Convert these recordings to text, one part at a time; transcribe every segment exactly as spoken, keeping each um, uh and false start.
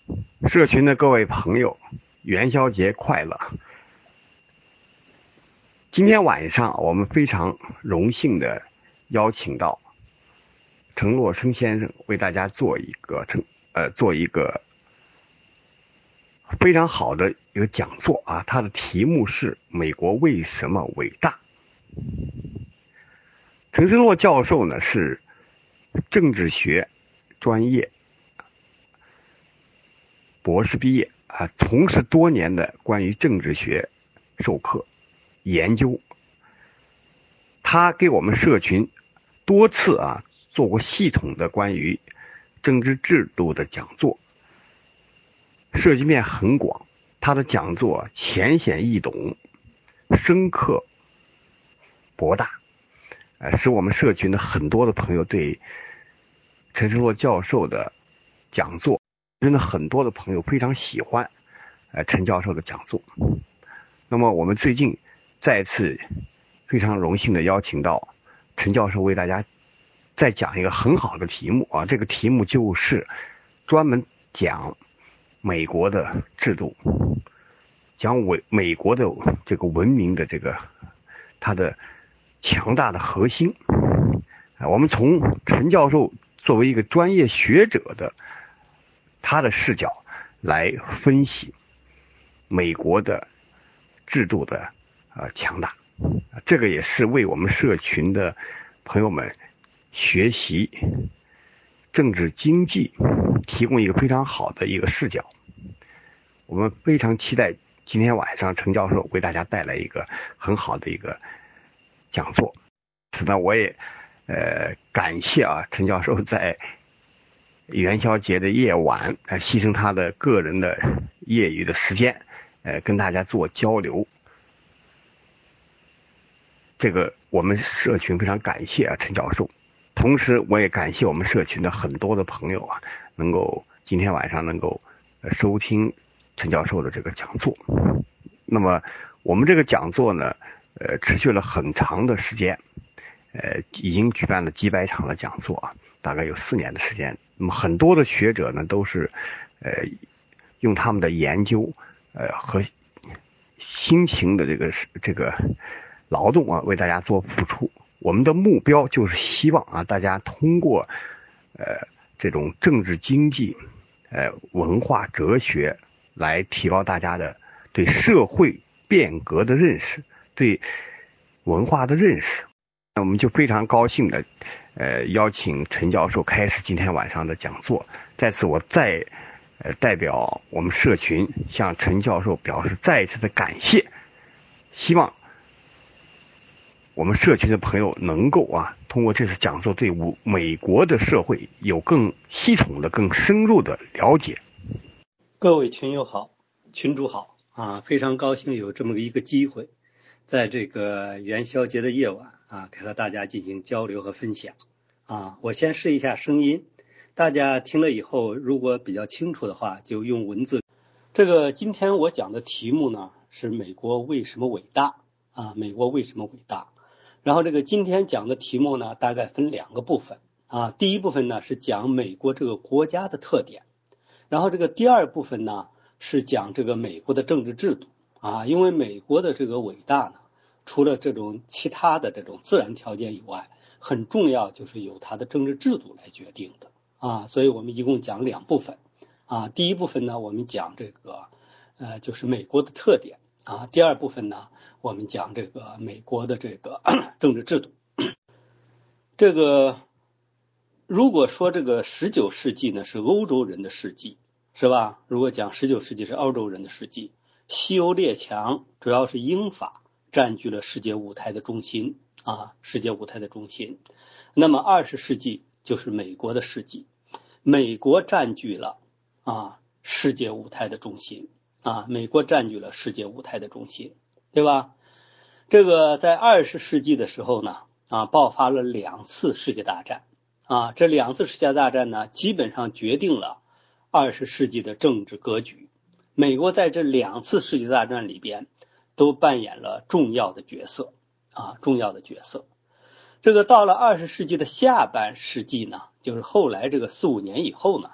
社群的各位朋友，元宵节快乐！今天晚上我们非常荣幸的邀请到陈洛生先生为大家做一个呃做一个非常好的一个讲座啊，他的题目是美国为什么伟大。陈申洛教授呢是政治学专业博士毕业啊，从事多年的关于政治学授课研究。他给我们社群多次啊做过系统的关于政治制度的讲座，涉及面很广。他的讲座浅显易懂，深刻博大，呃，使我们社群的很多的朋友对陈申洛教授的讲座，真的很多的朋友非常喜欢呃陈教授的讲座。那么我们最近再次非常荣幸的邀请到陈教授为大家再讲一个很好的题目啊，这个题目就是专门讲美国的制度，讲美美国的这个文明的这个它的强大的核心。我们从陈教授作为一个专业学者的他的视角来分析美国的制度的呃强大，这个也是为我们社群的朋友们学习政治经济提供一个非常好的一个视角。我们非常期待今天晚上陈教授为大家带来一个很好的一个讲座。此呢，我也呃感谢啊陈教授在元宵节的夜晚呃牺牲他的个人的业余的时间呃跟大家做交流。这个我们社群非常感谢啊陈教授，同时我也感谢我们社群的很多的朋友啊能够今天晚上能够收听陈教授的这个讲座。那么我们这个讲座呢呃持续了很长的时间，呃已经举办了几百场的讲座啊，大概有四年的时间。那么很多的学者呢都是呃用他们的研究呃和辛勤的这个这个劳动啊为大家做付出。我们的目标就是希望啊大家通过呃这种政治经济呃文化哲学来提高大家的对社会变革的认识，对文化的认识。那我们就非常高兴的呃邀请陈教授开始今天晚上的讲座。在此我再呃代表我们社群向陈教授表示再一次的感谢，希望我们社群的朋友能够啊通过这次讲座对美国的社会有更系统的更深入的了解。 各位群友好，群主好啊，非常高兴有这么一个机会在这个元宵节的夜晚啊和大家进行交流和分享啊。我先试一下声音，大家听了以后如果比较清楚的话就用文字。这个今天我讲的题目呢是美国为什么伟大啊，美国为什么伟大。然后这个今天讲的题目呢大概分两个部分啊，第一部分呢是讲美国这个国家的特点，然后这个第二部分呢是讲这个美国的政治制度啊。因为美国的这个伟大呢除了这种其他的这种自然条件以外，很重要就是由它的政治制度来决定的啊。所以我们一共讲两部分啊，第一部分呢我们讲这个呃就是美国的特点啊，第二部分呢我们讲这个美国的这个政治制度。这个如果说这个十九世纪呢是欧洲人的世纪，是吧？如果讲十九世纪是欧洲人的世纪，西欧列强主要是英法占据了世界舞台的中心啊，世界舞台的中心。那么二十世纪就是美国的世纪，美国占据了啊世界舞台的中心啊，美国占据了世界舞台的中心，对吧？这个在二十世纪的时候呢啊爆发了两次世界大战啊，这两次世界大战呢基本上决定了二十世纪的政治格局。美国在这两次世界大战里边都扮演了重要的角色啊，重要的角色。这个到了二十世纪的下半世纪呢，就是后来这个四五年以后呢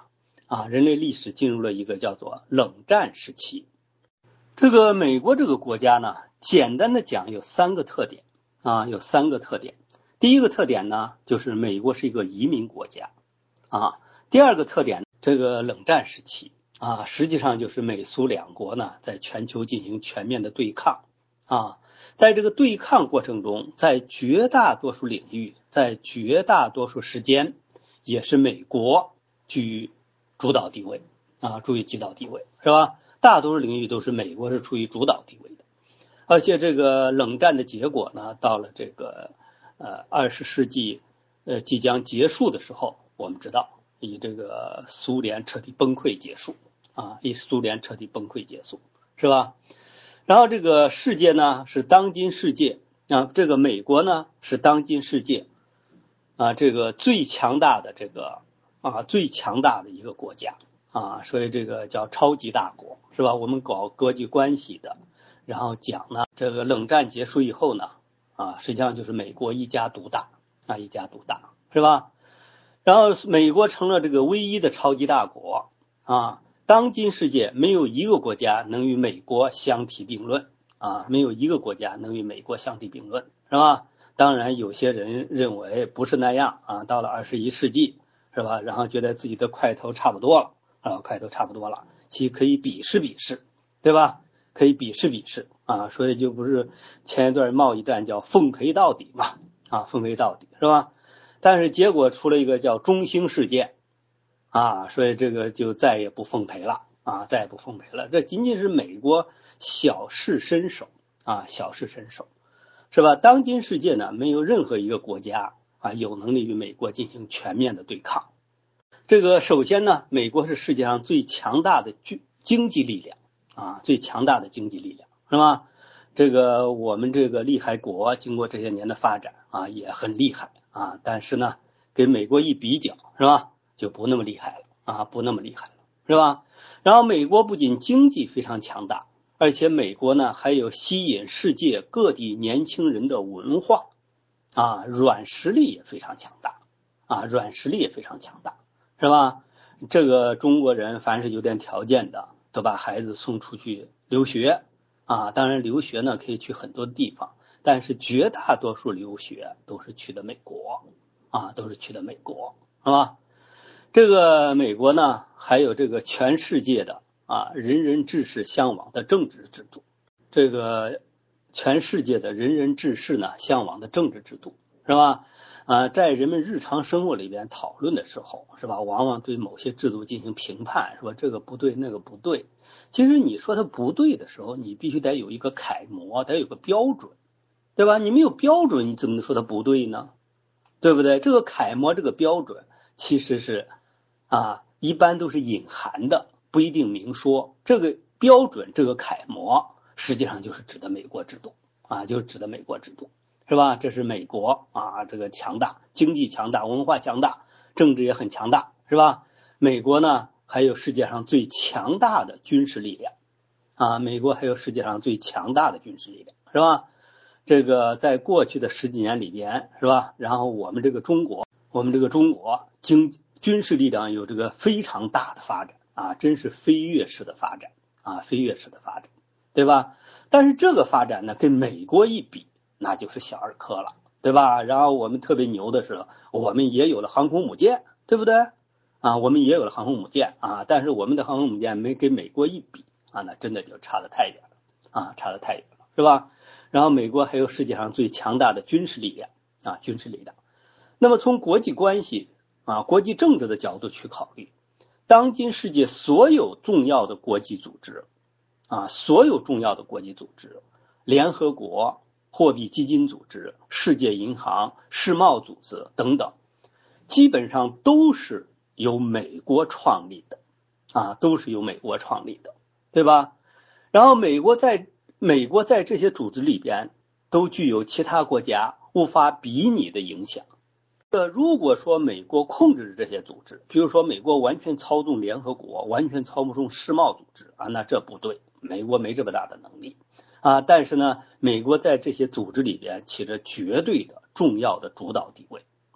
啊，人类历史进入了一个叫做冷战时期。这个美国这个国家呢，简单的讲有三个特点啊，有三个特点。第一个特点呢，就是美国是一个移民国家啊。第二个特点，这个冷战时期啊，实际上就是美苏两国呢在全球进行全面的对抗啊。在这个对抗过程中，在绝大多数领域，在绝大多数时间，也是美国居于主导地位啊，处于主导地位，是吧？大多数领域都是美国是处于主导地位的。而且这个冷战的结果呢，到了这个呃二十世纪呃即将结束的时候，我们知道以这个苏联彻底崩溃结束啊，以苏联彻底崩溃结束，是吧？然后这个世界呢是当今世界啊，这个美国呢是当今世界啊这个最强大的这个啊最强大的一个国家啊，所以这个叫超级大国，是吧？我们搞国际关系的，然后讲呢，这个冷战结束以后呢啊，实际上就是美国一家独大啊，一家独大，是吧？然后美国成了这个唯一的超级大国啊。当今世界没有一个国家能与美国相提并论啊，没有一个国家能与美国相提并论，是吧？当然有些人认为不是那样啊，到了二十一世纪，是吧？然后觉得自己的块头差不多了啊，块头差不多了，其实可以比试比试，对吧？可以比试比试啊，所以就不是前一段贸易战叫奉陪到底嘛啊，奉陪到底，是吧？但是结果出了一个叫中兴事件啊，所以这个就再也不奉陪了啊，再也不奉陪了。这仅仅是美国小试身手啊，小试身手，是吧？当今世界呢，没有任何一个国家啊有能力与美国进行全面的对抗。这个首先呢，美国是世界上最强大的经济力量啊，最强大的经济力量，是吧？这个我们这个厉害国经过这些年的发展啊，也很厉害啊，但是呢，跟美国一比较，是吧？就不那么厉害了啊，不那么厉害了，是吧？然后美国不仅经济非常强大，而且美国呢还有吸引世界各地年轻人的文化啊，软实力也非常强大啊，软实力也非常强大，是吧？这个中国人凡是有点条件的，都把孩子送出去留学啊。当然留学呢可以去很多地方，但是绝大多数留学都是去的美国啊，都是去的美国，是吧？这个美国呢，还有这个全世界的啊人人志士向往的政治制度，这个全世界的人人志士呢向往的政治制度，是吧？啊，在人们日常生活里边讨论的时候，是吧？往往对某些制度进行评判，说这个不对，那个不对。其实你说它不对的时候，你必须得有一个楷模，得有个标准，对吧？你没有标准，你怎么能说它不对呢？对不对？这个楷模，这个标准，其实是啊，一般都是隐含的，不一定明说。这个标准，这个楷模，实际上就是指的美国制度啊，就是指的美国制度，是吧？这是美国啊，这个强大，经济强大，文化强大，政治也很强大，是吧？美国呢，还有世界上最强大的军事力量啊，美国还有世界上最强大的军事力量，是吧？这个在过去的十几年里边，是吧？然后我们这个中国，我们这个中国经军事力量有这个非常大的发展啊，真是飞跃式的发展啊，飞跃式的发展，对吧？但是这个发展呢，跟美国一比，那就是小儿科了，对吧？然后我们特别牛的是，我们也有了航空母舰，对不对？啊，我们也有了航空母舰啊，但是我们的航空母舰没跟美国一比啊，那真的就差得太远了啊，差得太远了，是吧？然后美国还有世界上最强大的军事力量啊，军事力量。那么从国际关系啊、国际政治的角度去考虑，当今世界所有重要的国际组织啊，所有重要的国际组织，联合国、货币基金组织、世界银行、世贸组织等等，基本上都是由美国创立的啊，都是由美国创立的，对吧？然后美国在美国在这些组织里边都具有其他国家无法比拟的影响。呃，如果说美国控制这些组织，比如说美国完全操纵联合国，完全操纵世贸组织啊，那这不对，美国没这么大的能力啊。但是呢，美国在这些组织里边起着绝对的重要的主导地位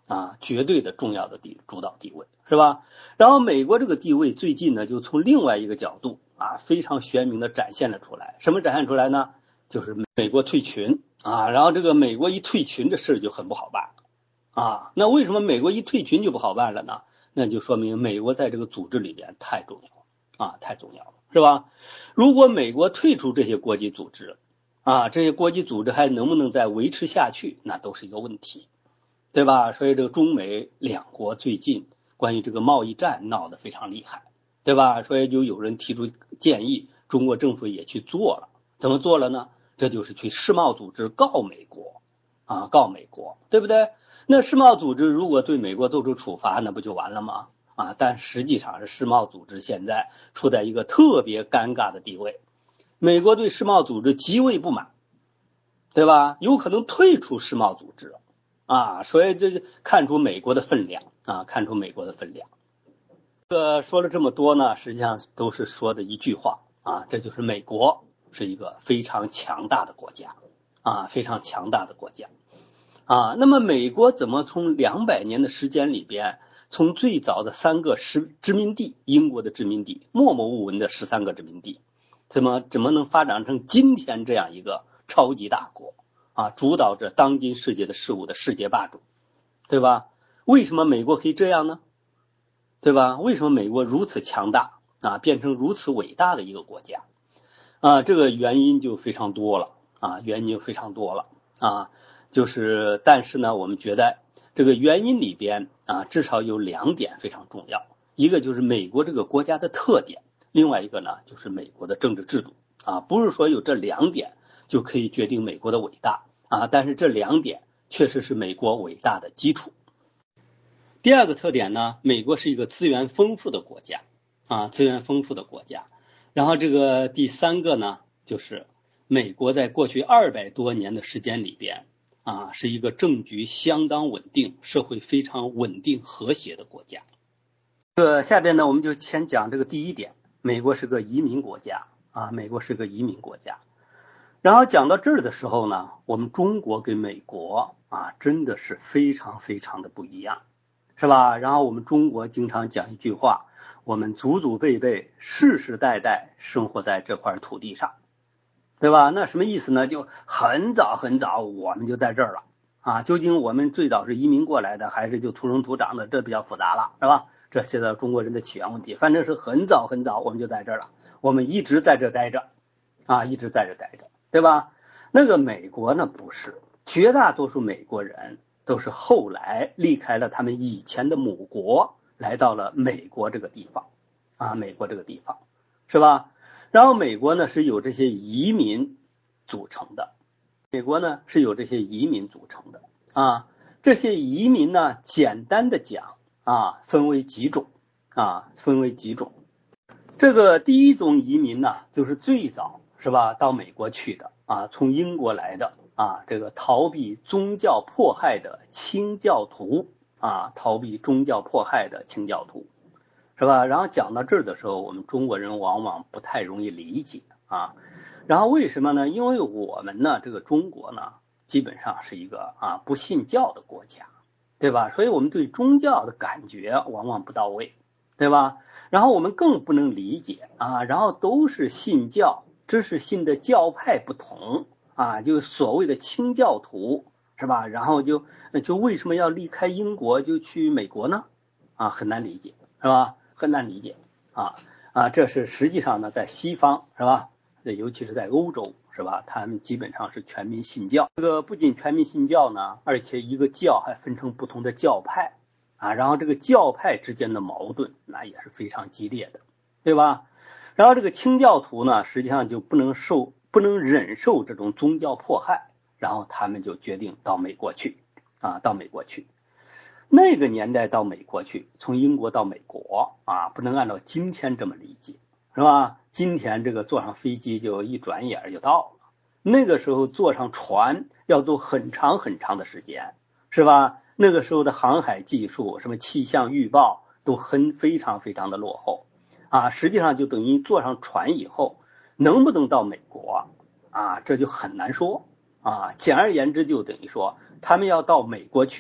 啊，绝对的重要的地主导地位，是吧？然后美国这个地位最近呢，就从另外一个角度啊，非常鲜明的展现了出来。什么展现出来呢？就是美国退群啊，然后这个美国一退群，这事就很不好办啊。那为什么美国一退群就不好办了呢？那就说明美国在这个组织里边太重要啊，太重要了，是吧？如果美国退出这些国际组织啊，这些国际组织还能不能再维持下去，那都是一个问题，对吧？所以这个中美两国最近关于这个贸易战闹得非常厉害，对吧？所以就有人提出建议，中国政府也去做了。怎么做了呢？这就是去世贸组织告美国啊，告美国，对不对？那世贸组织如果对美国做出处罚，那不就完了吗？啊，但实际上是世贸组织现在处在一个特别尴尬的地位，美国对世贸组织极为不满，对吧？有可能退出世贸组织啊，所以这就看出美国的分量啊，看出美国的分量。这个说了这么多呢，实际上都是说的一句话啊，这就是美国是一个非常强大的国家啊，非常强大的国家啊。那么美国怎么从两百年的时间里边，从最早的三个殖殖民地，英国的殖民地，默默无闻的十三个殖民地，怎么怎么能发展成今天这样一个超级大国啊，主导着当今世界的事物的世界霸主，对吧？为什么美国可以这样呢？对吧？为什么美国如此强大啊，变成如此伟大的一个国家啊？这个原因就非常多了啊，原因就非常多了啊。就是但是呢，我们觉得这个原因里边啊，至少有两点非常重要，一个就是美国这个国家的特点，另外一个呢就是美国的政治制度啊。不是说有这两点就可以决定美国的伟大啊，但是这两点确实是美国伟大的基础。第二个特点呢，美国是一个资源丰富的国家啊，资源丰富的国家。然后这个第三个呢，就是美国在过去二百多年的时间里边啊，是一个政局相当稳定、社会非常稳定和谐的国家。这个下边呢，我们就先讲这个第一点，美国是个移民国家啊，美国是个移民国家。然后讲到这儿的时候呢，我们中国跟美国啊，真的是非常非常的不一样。是吧？然后我们中国经常讲一句话，我们祖祖辈辈世世代代生活在这块土地上，对吧？那什么意思呢？就很早很早我们就在这儿了啊。究竟我们最早是移民过来的，还是就土生土长的？这比较复杂了，是吧？这涉及到中国人的起源问题。反正是很早很早我们就在这儿了，我们一直在这待着啊，一直在这待着，对吧？那个美国呢不是，绝大多数美国人都是后来离开了他们以前的母国，来到了美国这个地方啊，美国这个地方是吧？然后美国呢是由这些移民组成的，美国呢是由这些移民组成的啊。这些移民呢，简单的讲啊，分为几种啊，分为几种。这个第一种移民呢，就是最早是吧，到美国去的啊，从英国来的。啊，这个逃避宗教迫害的清教徒啊，逃避宗教迫害的清教徒，是吧？然后讲到这儿的时候，我们中国人往往不太容易理解啊。然后为什么呢？因为我们呢，这个中国呢，基本上是一个啊不信教的国家，对吧？所以我们对宗教的感觉往往不到位，对吧？然后我们更不能理解啊，然后都是信教，只是信的教派不同。啊，就所谓的清教徒是吧？然后就就为什么要离开英国就去美国呢？啊，很难理解是吧？很难理解啊啊！这是实际上呢，在西方是吧？尤其是在欧洲是吧？他们基本上是全民信教。这个不仅全民信教呢，而且一个教还分成不同的教派啊，然后这个教派之间的矛盾那也是非常激烈的，对吧？然后这个清教徒呢，实际上就不能受。不能忍受这种宗教迫害，然后他们就决定到美国去啊，到美国去。那个年代到美国去，从英国到美国啊，不能按照今天这么理解，是吧？今天这个坐上飞机就一转眼就到了，那个时候坐上船要走很长很长的时间，是吧？那个时候的航海技术，什么气象预报都很非常非常的落后啊，实际上就等于坐上船以后。能不能到美国啊？这就很难说啊。简而言之，就等于说他们要到美国去，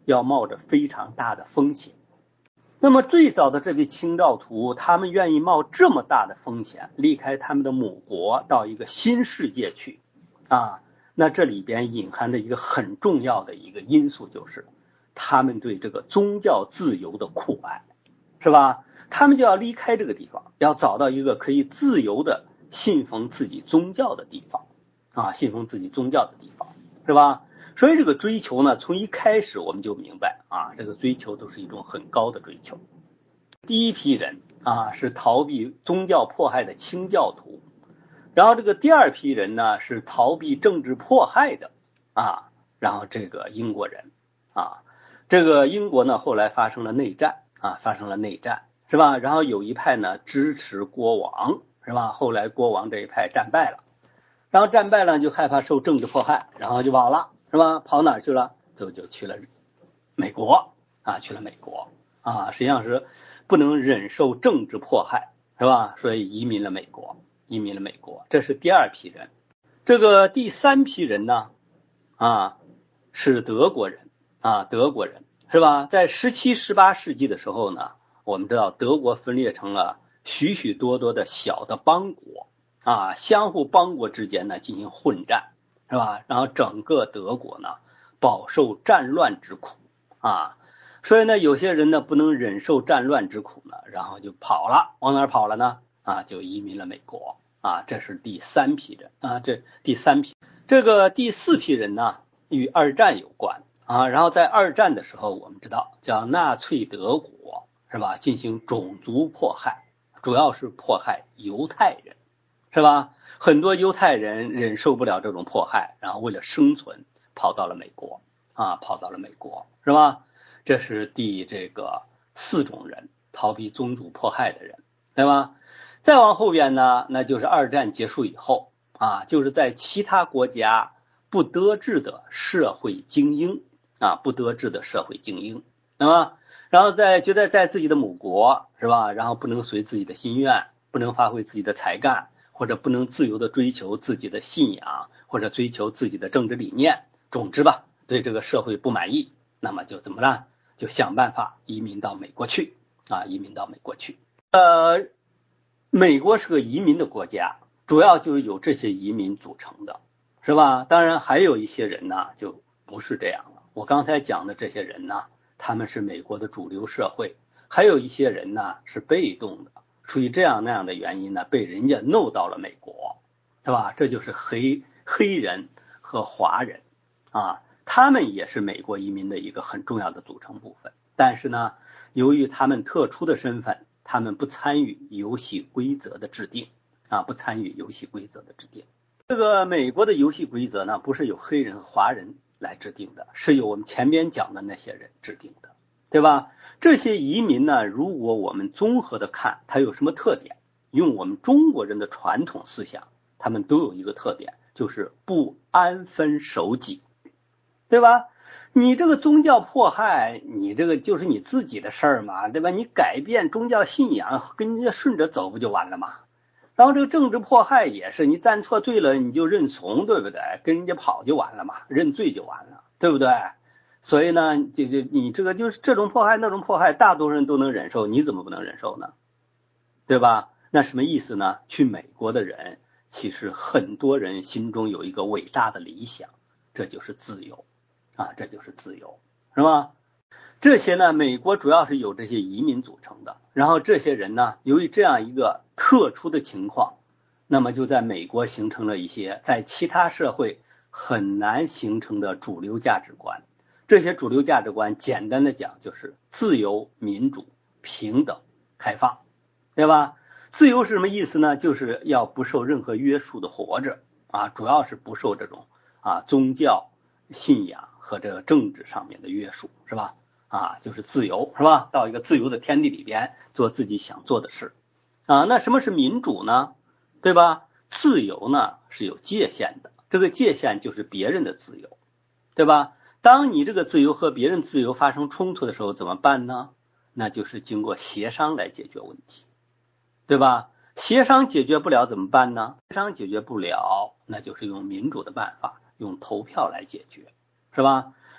要冒着非常大的风险。那么最早的这批清教徒，他们愿意冒这么大的风险，离开他们的母国到一个新世界去啊，那这里边隐含的一个很重要的一个因素就是他们对这个宗教自由的酷爱，是吧？他们就要离开这个地方，要找到一个可以自由的信奉自己宗教的地方啊，信奉自己宗教的地方，是吧？所以这个追求呢，从一开始我们就明白啊，这个追求都是一种很高的追求。第一批人啊是逃避宗教迫害的清教徒，然后这个第二批人呢是逃避政治迫害的啊，然后这个英国人啊，这个英国呢后来发生了内战啊，发生了内战，是吧？然后有一派呢支持国王，是吧？后来国王这一派战败了，然后战败了就害怕受政治迫害，然后就跑了，是吧？跑哪去了？就就去了美国啊，去了美国啊，实际上是不能忍受政治迫害，是吧？所以移民了美国，移民了美国，这是第二批人。这个第三批人呢，啊，是德国人啊，德国人是吧？在十七、十八世纪的时候呢，我们知道德国分裂成了许许多多的小的邦国啊，相互邦国之间呢进行混战，是吧？然后整个德国呢饱受战乱之苦啊，所以呢有些人呢不能忍受战乱之苦呢，然后就跑了，往哪儿跑了呢？啊，就移民了美国啊，这是第三批人啊，这第三批。这个第四批人呢与二战有关啊，然后在二战的时候我们知道叫纳粹德国，是吧？进行种族迫害，主要是迫害犹太人，是吧？很多犹太人忍受不了这种迫害，然后为了生存跑到了美国啊，跑到了美国，是吧？这是第这个四种人，逃避宗族迫害的人，对吧？再往后边呢，那就是二战结束以后啊，就是在其他国家不得志的社会精英啊，不得志的社会精英，那么然后在觉得在自己的母国，是吧？然后不能随自己的心愿，不能发挥自己的才干，或者不能自由的追求自己的信仰，或者追求自己的政治理念，总之吧，对这个社会不满意，那么就怎么了？就想办法移民到美国去啊，移民到美国去。呃，美国是个移民的国家，主要就是由这些移民组成的，是吧？当然还有一些人呢，就不是这样了。我刚才讲的这些人呢，他们是美国的主流社会，还有一些人呢是被动的，出于这样那样的原因呢，被人家弄到了美国，是吧？这就是黑黑人和华人啊，他们也是美国移民的一个很重要的组成部分。但是呢，由于他们特殊的身份，他们不参与游戏规则的制定啊，不参与游戏规则的制定。这个美国的游戏规则呢，不是由黑人和华人来制定的，是由我们前面讲的那些人制定的，对吧？这些移民呢，如果我们综合的看，它有什么特点？用我们中国人的传统思想，他们都有一个特点，就是不安分守己，对吧？你这个宗教迫害，你这个就是你自己的事儿嘛，对吧？你改变宗教信仰，跟人家顺着走不就完了吗？然后这个政治迫害也是，你站错队了你就认从，对不对？跟人家跑就完了嘛，认罪就完了，对不对？所以呢，就就你这个就是这种迫害那种迫害，大多数人都能忍受，你怎么不能忍受呢？对吧？那什么意思呢？去美国的人，其实很多人心中有一个伟大的理想，这就是自由啊，这就是自由，是吧？这些呢，美国主要是由这些移民组成的，然后这些人呢，由于这样一个特殊的情况，那么就在美国形成了一些在其他社会很难形成的主流价值观。这些主流价值观简单的讲就是自由、民主、平等、开放，对吧？自由是什么意思呢？就是要不受任何约束的活着啊，主要是不受这种啊宗教信仰和这个政治上面的约束，是吧？啊，就是自由，是吧？到一个自由的天地里边做自己想做的事啊。那什么是民主呢？对吧？自由呢是有界限的，这个界限就是别人的自由，对吧？当你这个自由和别人自由发生冲突的时候怎么办呢？那就是经过协商来解决问题，对吧？协商解决不了怎么办呢？协商解决不了，那就是用民主的办法，用投票来解决，是吧？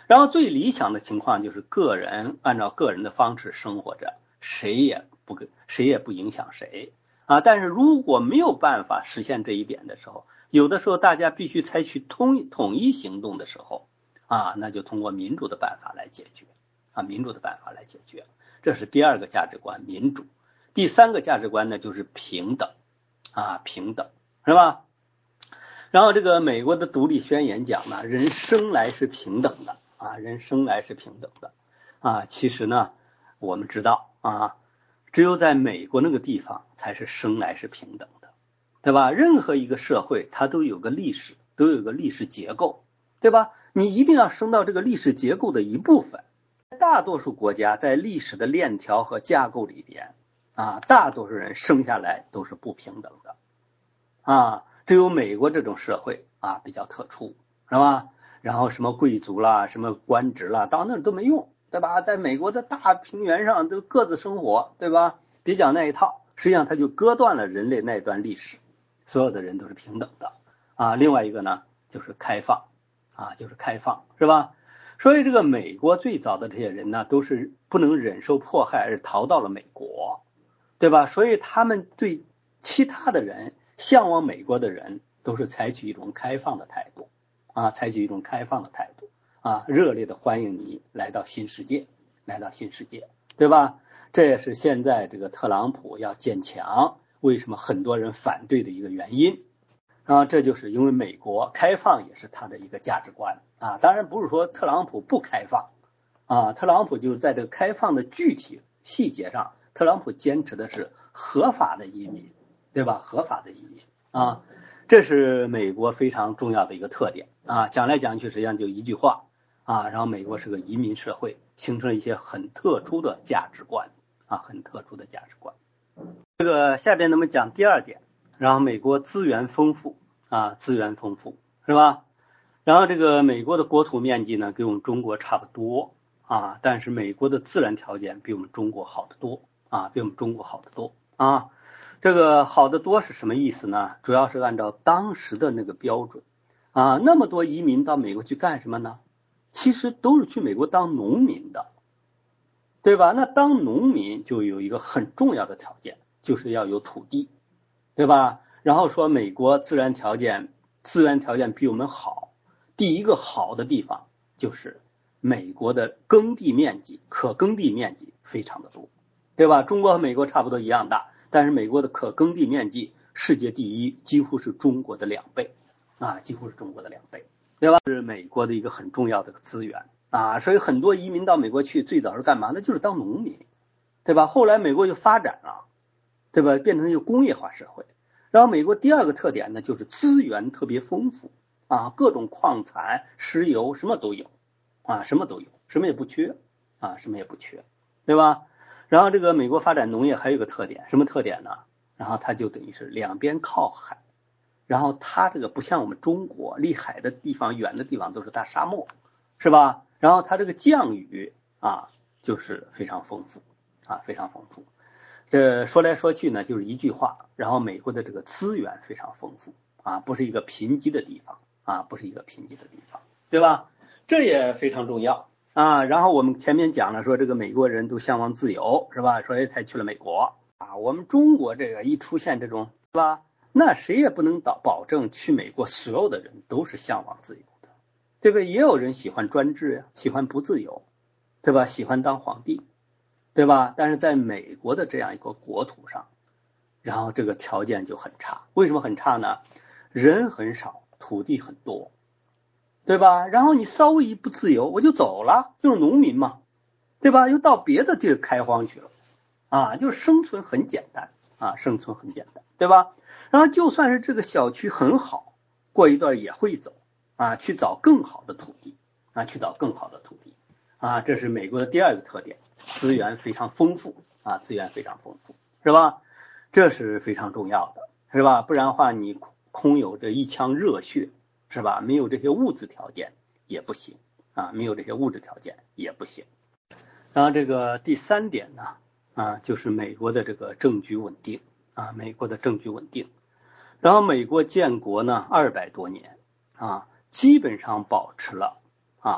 然后最理想的情况就是个人按照个人的方式生活着，谁也不谁也不影响谁啊。但是如果没有办法实现这一点的时候，有的时候大家必须采取统统一行动的时候啊，那就通过民主的办法来解决啊，民主的办法来解决。这是第二个价值观，民主。第三个价值观呢，就是平等啊，平等是吧？然后这个美国的独立宣言讲呢，人生来是平等的啊，人生来是平等的啊。其实呢，我们知道啊，只有在美国那个地方才是生来是平等的，对吧？任何一个社会它都有个历史，都有个历史结构，对吧？你一定要生到这个历史结构的一部分。大多数国家在历史的链条和架构里边啊，大多数人生下来都是不平等的啊。只有美国这种社会啊比较特殊，是吧？然后什么贵族啦，什么官职啦，到那都没用，对吧？在美国的大平原上都各自生活，对吧？别讲那一套，实际上它就割断了人类那段历史，所有的人都是平等的啊。另外一个呢，就是开放啊，就是开放，是吧？所以这个美国最早的这些人呢，都是不能忍受迫害而逃到了美国，对吧？所以他们对其他的人向往美国的人都是采取一种开放的态度啊，采取一种开放的态度啊，热烈的欢迎你来到新世界，来到新世界，对吧？这也是现在这个特朗普要建墙，为什么很多人反对的一个原因啊，这就是因为美国开放也是他的一个价值观啊。当然不是说特朗普不开放啊，特朗普就在这个开放的具体细节上，特朗普坚持的是合法的移民，对吧？合法的移民啊，这是美国非常重要的一个特点啊。讲来讲去实际上就一句话啊，然后美国是个移民社会，形成了一些很特殊的价值观啊，很特殊的价值观。这个下边咱们讲第二点，然后美国资源丰富啊，资源丰富是吧？然后这个美国的国土面积呢，跟我们中国差不多啊，但是美国的自然条件比我们中国好得多啊，比我们中国好得多啊。这个好得多是什么意思呢？主要是按照当时的那个标准啊，那么多移民到美国去干什么呢？其实都是去美国当农民的，对吧？那当农民就有一个很重要的条件，就是要有土地，对吧？然后说美国自然条件资源条件比我们好，第一个好的地方就是美国的耕地面积，可耕地面积非常的多，对吧？中国和美国差不多一样大，但是美国的可耕地面积世界第一，几乎是中国的两倍啊，几乎是中国的两倍，对吧？是美国的一个很重要的资源啊，所以很多移民到美国去，最早是干嘛？那就是当农民，对吧？后来美国就发展了，对吧？变成一个工业化社会。然后美国第二个特点呢，就是资源特别丰富啊，各种矿产、石油什么都有啊，什么都有，什么也不缺啊，什么也不缺，对吧？然后这个美国发展农业还有一个特点，什么特点呢？然后它就等于是两边靠海，然后它这个不像我们中国，离海的地方远的地方都是大沙漠，是吧？然后它这个降雨啊，就是非常丰富啊，非常丰富。这说来说去呢，就是一句话，然后美国的这个资源非常丰富啊，不是一个贫瘠的地方啊，不是一个贫瘠的地方，对吧？这也非常重要啊。然后我们前面讲了说，这个美国人都向往自由，是吧？所以才去了美国啊。我们中国这个一出现这种，是吧？那谁也不能保保证去美国所有的人都是向往自由的，对不对？也有人喜欢专制呀，喜欢不自由，对吧？喜欢当皇帝。对吧？但是在美国的这样一个国土上，然后这个条件就很差。为什么很差呢？人很少，土地很多，对吧？然后你稍微一不自由，我就走了，就是农民嘛，对吧？又到别的地儿开荒去了啊，就是生存很简单啊，生存很简单，对吧？然后就算是这个小区很好，过一段也会走啊，去找更好的土地啊，去找更好的土地啊，这是美国的第二个特点。资源非常丰富啊，资源非常丰富，是吧？这是非常重要的，是吧？不然的话，你空有这一腔热血，是吧？没有这些物质条件也不行啊，没有这些物质条件也不行。然后这个第三点呢，啊，就是美国的这个政局稳定啊，美国的政局稳定。然后美国建国呢二百多年啊，基本上保持了啊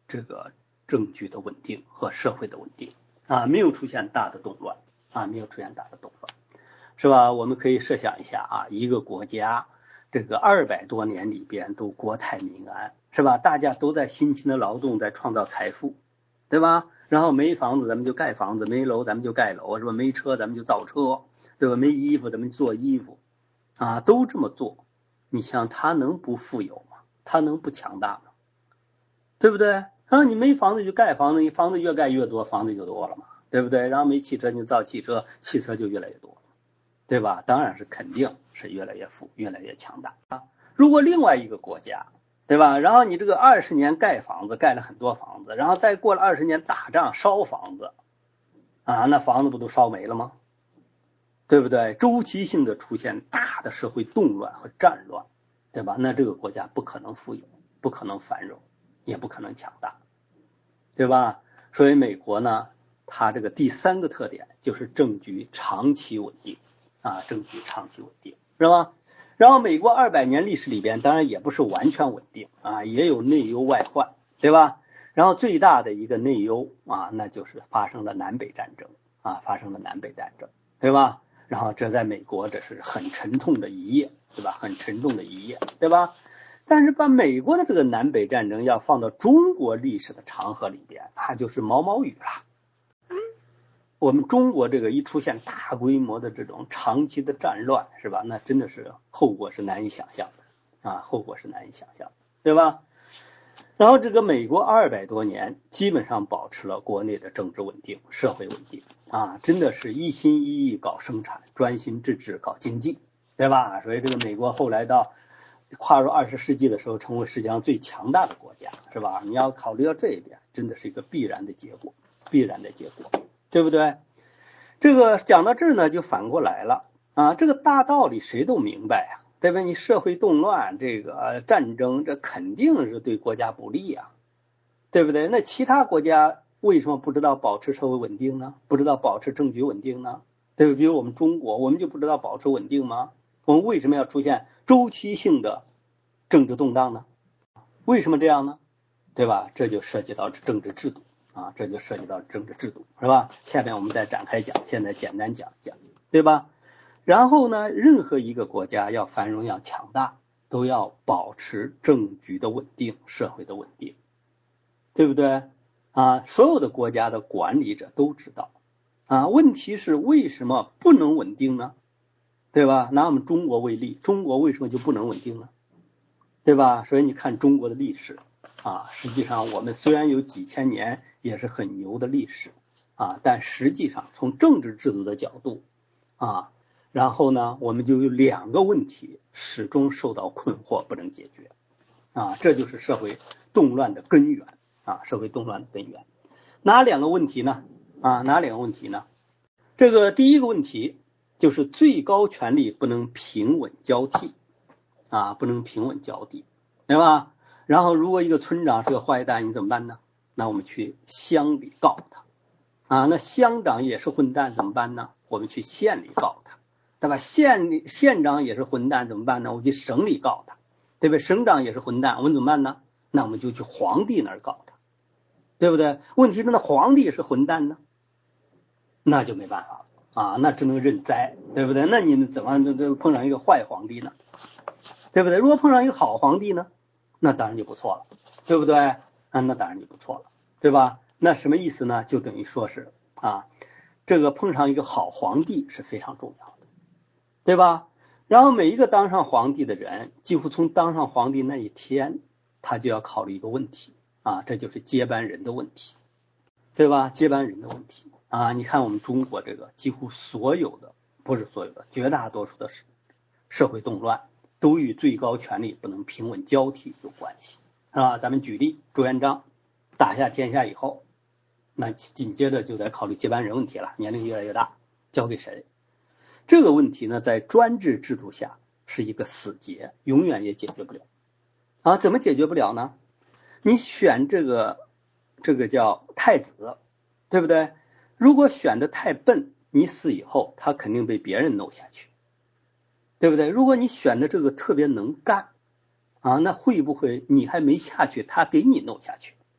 这个政局的稳定和社会的稳定啊，没有出现大的动乱啊，没有出现大的动乱，是吧？我们可以设想一下啊，一个国家这个二百多年里边都国泰民安，是吧？大家都在辛勤的劳动，在创造财富，对吧？然后没房子咱们就盖房子，没楼咱们就盖楼，是吧？没车咱们就造车，对吧？没衣服咱们做衣服啊，都这么做，你想他能不富有吗？他能不强大吗？对不对？然后你没房子就盖房子，你房子越盖越多，房子就多了嘛，对不对？然后没汽车你就造汽车，汽车就越来越多，对吧？当然是肯定是越来越富，越来越强大啊。如果另外一个国家，对吧？然后你这个二十年盖房子，盖了很多房子，然后再过了二十年打仗烧房子，啊，那房子不都烧没了吗？对不对？周期性的出现大的社会动乱和战乱，对吧？那这个国家不可能富有，不可能繁荣，也不可能强大，对吧？所以美国呢，它这个第三个特点就是政局长期稳定啊，政局长期稳定，是吧？然后美国二百年历史里边，当然也不是完全稳定啊，也有内忧外患，对吧？然后最大的一个内忧啊，那就是发生了南北战争啊，发生了南北战争，对吧？然后这在美国这是很沉痛的一页，对吧？很沉重的一页，对吧？但是把美国的这个南北战争要放到中国历史的长河里边，那就是毛毛雨了。我们中国这个一出现大规模的这种长期的战乱，是吧？那真的是后果是难以想象的啊，后果是难以想象的，对吧？然后这个美国二百多年基本上保持了国内的政治稳定、社会稳定啊，真的是一心一意搞生产，专心致志搞经济，对吧？所以这个美国后来到跨入二十世纪的时候，成为世界上最强大的国家，是吧？你要考虑到这一点，真的是一个必然的结果，必然的结果，对不对？这个讲到这儿呢，就反过来了啊，这个大道理谁都明白啊，对吧？你社会动乱，这个战争，这肯定是对国家不利啊，对不对？那其他国家为什么不知道保持社会稳定呢？不知道保持政局稳定呢？对吧？比如我们中国，我们就不知道保持稳定吗？我们为什么要出现周期性的政治动荡呢？为什么这样呢？对吧？这就涉及到政治制度啊，这就涉及到政治制度，是吧？下面我们再展开讲，现在简单讲讲，对吧？然后呢，任何一个国家要繁荣要强大，都要保持政局的稳定，社会的稳定，对不对啊？所有的国家的管理者都知道啊，问题是为什么不能稳定呢？对吧？拿我们中国为例，中国为什么就不能稳定呢？对吧？所以你看中国的历史啊，实际上我们虽然有几千年也是很牛的历史啊，但实际上从政治制度的角度啊，然后呢，我们就有两个问题始终受到困惑，不能解决啊，这就是社会动乱的根源啊，社会动乱的根源。哪两个问题呢？啊，哪两个问题呢？这个第一个问题就是最高权力不能平稳交替啊，不能平稳交替，对吧？然后如果一个村长是个坏蛋，你怎么办呢？那我们去乡里告他啊，那乡长也是混蛋怎么办呢？我们去县里告他，对吧？县里县长也是混蛋怎么办呢？我们去省里告他，对不对？省长也是混蛋，我们怎么办呢？那我们就去皇帝那儿告他，对不对？问题是那皇帝是混蛋呢，那就没办法了啊，那只能认栽，对不对？那你们怎么碰上一个坏皇帝呢？对不对？如果碰上一个好皇帝呢，那当然就不错了，对不对？啊，那当然就不错了，对吧？那什么意思呢？就等于说是啊，这个碰上一个好皇帝是非常重要的，对吧？然后每一个当上皇帝的人，几乎从当上皇帝那一天，他就要考虑一个问题啊，这就是接班人的问题，对吧？接班人的问题啊，你看我们中国这个几乎所有的，不是所有的，绝大多数的社会动乱都与最高权力不能平稳交替有关系，是吧？咱们举例，朱元璋打下天下以后，那紧接着就得考虑接班人问题了，年龄越来越大，交给谁？这个问题呢，在专制制度下是一个死结，永远也解决不了啊！怎么解决不了呢？你选这个这个叫太子，对不对？如果选的太笨，你死以后他肯定被别人弄下去，对不对？如果你选的这个特别能干啊，那会不会你还没下去，他给你弄下去？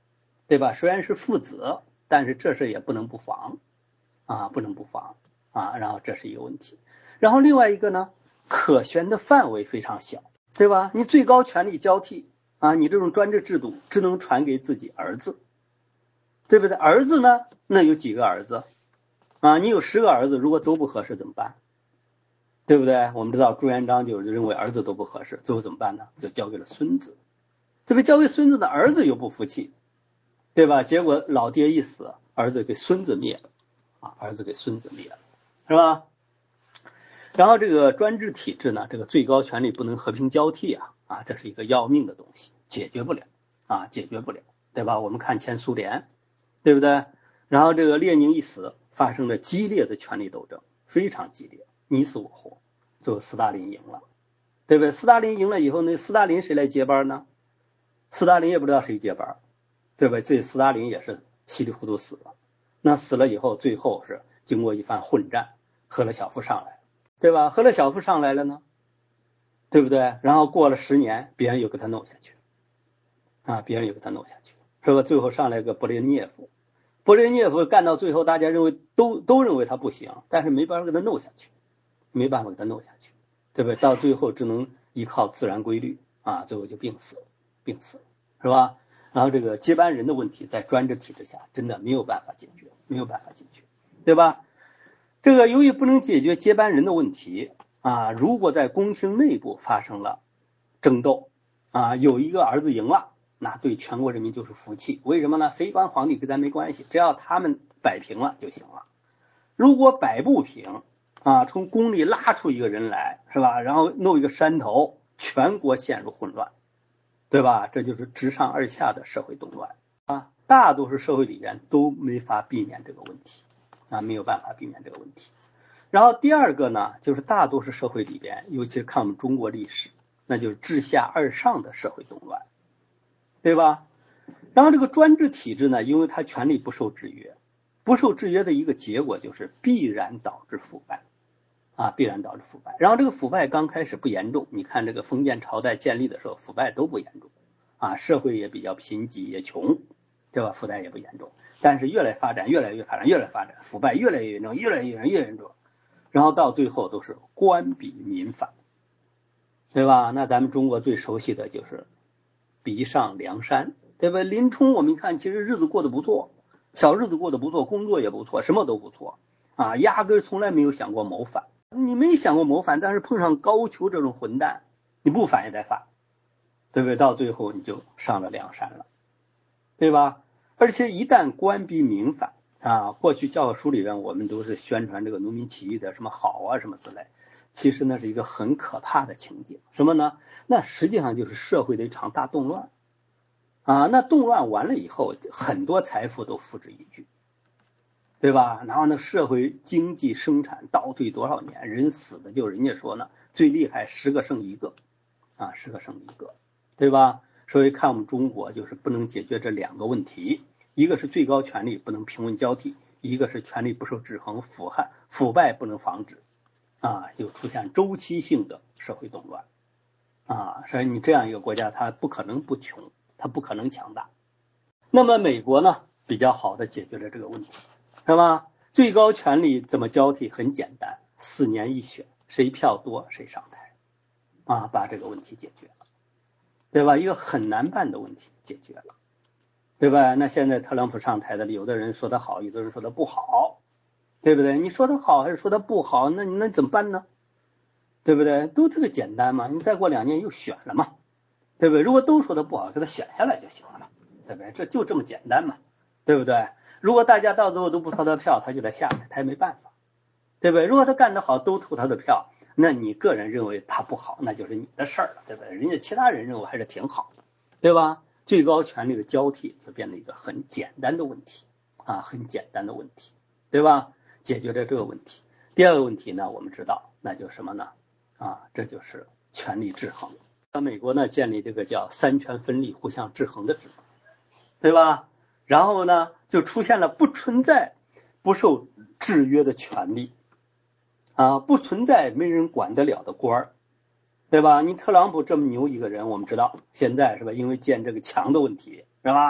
对吧？虽然是父子，但是这事也不能不防啊，不能不防啊。然后这是一个问题。然后另外一个呢，可选的范围非常小，对吧？你最高权力交替啊，你这种专制制度只能传给自己儿子，对不对？儿子呢，那有几个儿子啊？你有十个儿子，如果都不合适怎么办？对不对？我们知道朱元璋就是认为儿子都不合适，最后怎么办呢？就交给了孙子。这被交给孙子的儿子又不服气，对吧？结果老爹一死，儿子给孙子灭了啊，儿子给孙子灭了，是吧？然后这个专制体制呢，这个最高权力不能和平交替啊啊，这是一个要命的东西，解决不了啊，解决不了，对吧？我们看前苏联，对不对？然后这个列宁一死，发生了激烈的权力斗争，非常激烈，你死我活，最后斯大林赢了，对不对？斯大林赢了以后呢，斯大林谁来接班呢？斯大林也不知道谁接班，对吧？这斯大林也是稀里糊涂死了。那死了以后，最后是经过一番混战，赫鲁晓夫上来，对吧？赫鲁晓夫上来了呢，对不对？然后过了十年，别人又给他弄下去啊，别人又给他弄下去，是吧？最后上来个勃列涅夫，勃列涅夫干到最后，大家认为都都认为他不行，但是没办法给他弄下去，没办法给他弄下去，对不对？到最后只能依靠自然规律啊，最后就病死了，病死了，是吧？然后这个接班人的问题在专制体制下真的没有办法解决，没有办法解决，对吧？这个由于不能解决接班人的问题啊，如果在宫廷内部发生了争斗啊，有一个儿子赢了，那对全国人民就是福气。为什么呢？谁当皇帝跟咱没关系，只要他们摆平了就行了。如果摆不平啊，从宫里拉出一个人来，是吧？然后弄一个山头，全国陷入混乱，对吧？这就是直上而下的社会动乱啊！大多数社会里边都没法避免这个问题啊，没有办法避免这个问题。然后第二个呢，就是大多数社会里边，尤其是看我们中国历史，那就是至下而上的社会动乱，对吧？然后这个专制体制呢，因为它权力不受制约，不受制约的一个结果就是必然导致腐败啊，必然导致腐败。然后这个腐败刚开始不严重，你看这个封建朝代建立的时候，腐败都不严重啊，社会也比较贫瘠也穷，对吧？腐败也不严重，但是越来发展，越来越发展，越来发展，腐败越来越严重，越来越严重，越严重，然后到最后都是官比民反，对吧？那咱们中国最熟悉的就是逼上梁山，对吧？林冲我们一看，其实日子过得不错，小日子过得不错，工作也不错，什么都不错啊，压根从来没有想过谋反。你没想过谋反，但是碰上高俅这种混蛋，你不反也得反，对不对？到最后你就上了梁山了，对吧？而且一旦官逼民反啊，过去教科书里边我们都是宣传这个农民起义的什么好啊什么之类，其实那是一个很可怕的情景。什么呢？那实际上就是社会的一场大动乱啊。那动乱完了以后，很多财富都付之一炬，对吧？然后呢，社会经济生产倒退多少年，人死的就人家说呢，最厉害十个剩一个啊，十个剩一个，对吧？所以看我们中国就是不能解决这两个问题，一个是最高权力不能平稳交替，一个是权力不受制衡，腐害腐败不能防止啊，就出现周期性的社会动乱啊。所以你这样一个国家，它不可能不穷，它不可能强大。那么美国呢，比较好的解决了这个问题，是吧？最高权力怎么交替？很简单，四年一选，谁票多谁上台啊，把这个问题解决了。对吧？一个很难办的问题解决了，对吧？那现在特朗普上台的，有的人说他好，有的人说他不好，对不对？你说他好还是说他不好？那你那怎么办呢？对不对？都特别简单嘛，你再过两年又选了嘛，对不对？如果都说他不好，给他选下来就行了嘛，对不对？这就这么简单嘛，对不对？如果大家到最后都不投他票，他就得下来，他也没办法，对不对？如果他干得好，都投他的票，那你个人认为他不好，那就是你的事儿了，对不对？人家其他人认为还是挺好的，对吧？最高权力的交替就变得一个很简单的问题啊，很简单的问题，对吧？解决了这个问题。第二个问题呢，我们知道那就是什么呢？啊，这就是权力制衡。那美国呢，建立这个叫三权分立、互相制衡的制度，对吧？然后呢，就出现了不存在不受制约的权利啊，不存在没人管得了的官儿，对吧？你特朗普这么牛一个人，我们知道现在是吧？因为建这个墙的问题，是吧？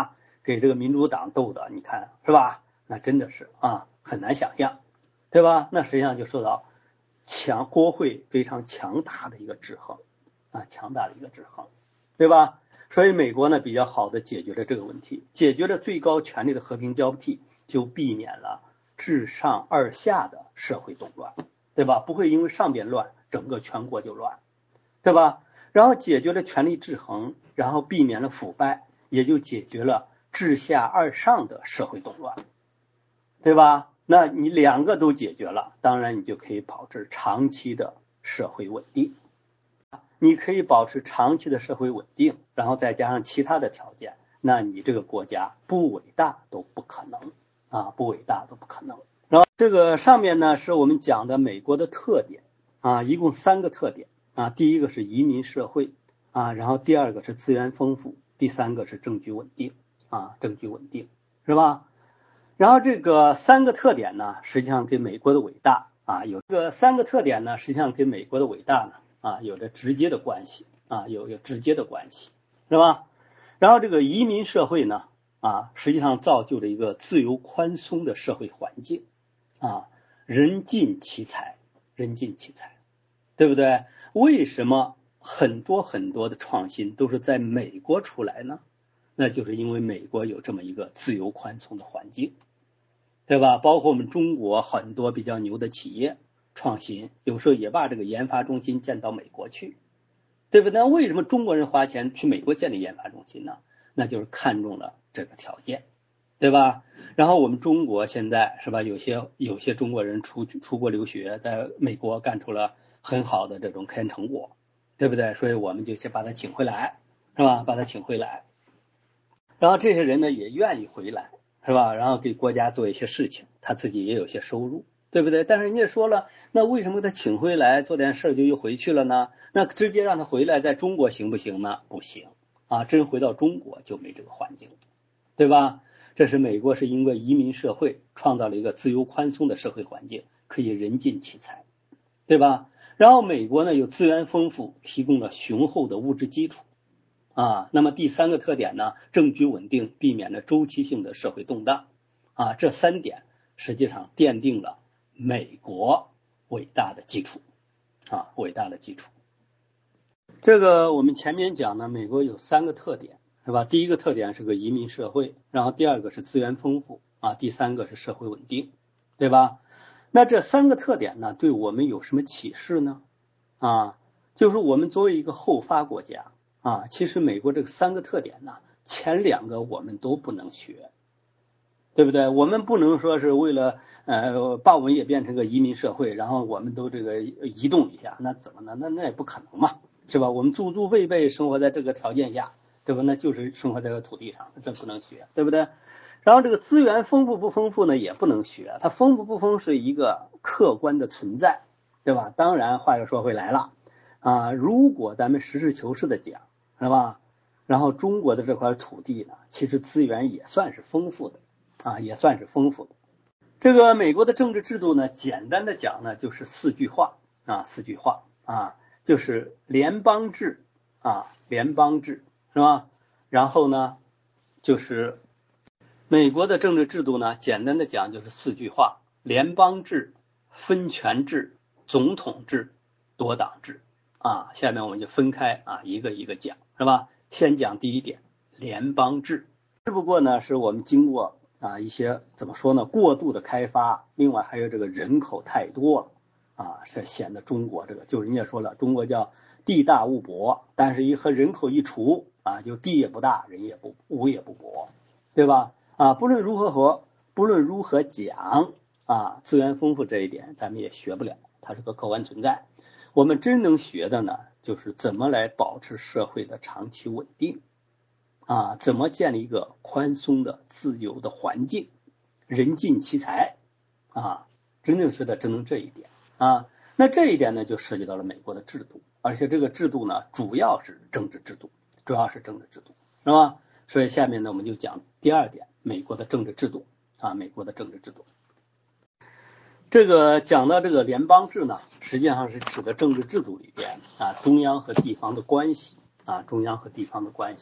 给这个民主党斗的，你看是吧？那真的是啊，很难想象，对吧？那实际上就受到强国会非常强大的一个制衡啊，强大的一个制衡，对吧？所以美国呢比较好的解决了这个问题，解决了最高权力的和平交替，就避免了至上而下的社会动乱，对吧？不会因为上边乱，整个全国就乱，对吧？然后解决了权力制衡，然后避免了腐败，也就解决了至下而上的社会动乱，对吧？那你两个都解决了，当然你就可以保持长期的社会稳定。你可以保持长期的社会稳定，然后再加上其他的条件，那你这个国家不伟大都不可能啊，不伟大都不可能。然后这个上面呢是我们讲的美国的特点啊，一共三个特点啊，第一个是移民社会啊，然后第二个是资源丰富，第三个是政局稳定啊，政局稳定是吧？然后这个三个特点呢，实际上跟美国的伟大啊，有这个三个特点呢，实际上跟美国的伟大呢啊有着直接的关系啊，有有直接的关系，是吧？然后这个移民社会呢啊，实际上造就了一个自由宽松的社会环境啊，人尽其才，人尽其才，对不对？为什么很多很多的创新都是在美国出来呢？那就是因为美国有这么一个自由宽松的环境，对吧？包括我们中国很多比较牛的企业创新，有时候也把这个研发中心建到美国去，对不对？那为什么中国人花钱去美国建立研发中心呢？那就是看中了这个条件，对吧？然后我们中国现在是吧，有些有些中国人出出国留学，在美国干出了很好的这种科研成果，对不对？所以我们就先把他请回来，是吧？把他请回来。然后这些人呢也愿意回来，是吧？然后给国家做一些事情，他自己也有些收入，对不对？但是人家说了，那为什么他请回来做点事就又回去了呢？那直接让他回来在中国行不行呢？不行啊！真回到中国就没这个环境，对吧？这是美国是因为移民社会创造了一个自由宽松的社会环境，可以人尽其才，对吧？然后美国呢有资源丰富，提供了雄厚的物质基础。啊，那么第三个特点呢，政局稳定，避免了周期性的社会动荡啊，这三点实际上奠定了美国伟大的基础啊，伟大的基础。这个我们前面讲呢，美国有三个特点，是吧？第一个特点是个移民社会，然后第二个是资源丰富啊，第三个是社会稳定，对吧？那这三个特点呢，对我们有什么启示呢？啊，就是我们作为一个后发国家啊，其实美国这个三个特点呢，前两个我们都不能学，对不对？我们不能说是为了呃把我们也变成个移民社会，然后我们都这个移动一下，那怎么呢？那那也不可能嘛，是吧？我们祖祖辈辈生活在这个条件下，对吧？那就是生活在这个土地上，这不能学，对不对？然后这个资源丰富不丰富呢，也不能学，它丰富不丰富是一个客观的存在，对吧？当然话又说回来了啊，如果咱们实事求是的讲，是吧？然后中国的这块土地呢，其实资源也算是丰富的啊，也算是丰富的。这个美国的政治制度呢，简单的讲呢，就是四句话啊，四句话啊，就是联邦制啊，联邦制是吧？然后呢，就是美国的政治制度呢，简单的讲就是四句话：联邦制、分权制、总统制、多党制啊。下面我们就分开啊，一个一个讲，是吧？先讲第一点，联邦制。只不过呢，是我们经过啊一些怎么说呢，过度的开发，另外还有这个人口太多了啊，这显得中国这个就人家说了，中国叫地大物博，但是一和人口一除啊，就地也不大，人也不物也不博，对吧？啊，不论如何和不论如何讲啊，资源丰富这一点咱们也学不了，它是个客观存在。我们真能学的呢，就是怎么来保持社会的长期稳定啊，怎么建立一个宽松的自由的环境，人尽其才啊，真正是的只能这一点啊。那这一点呢，就涉及到了美国的制度，而且这个制度呢，主要是政治制度，主要是政治制度，是吧？所以下面呢，我们就讲第二点，美国的政治制度啊，美国的政治制度。这个讲到这个联邦制呢，实际上是指的政治制度里边啊，中央和地方的关系啊，中央和地方的关系啊。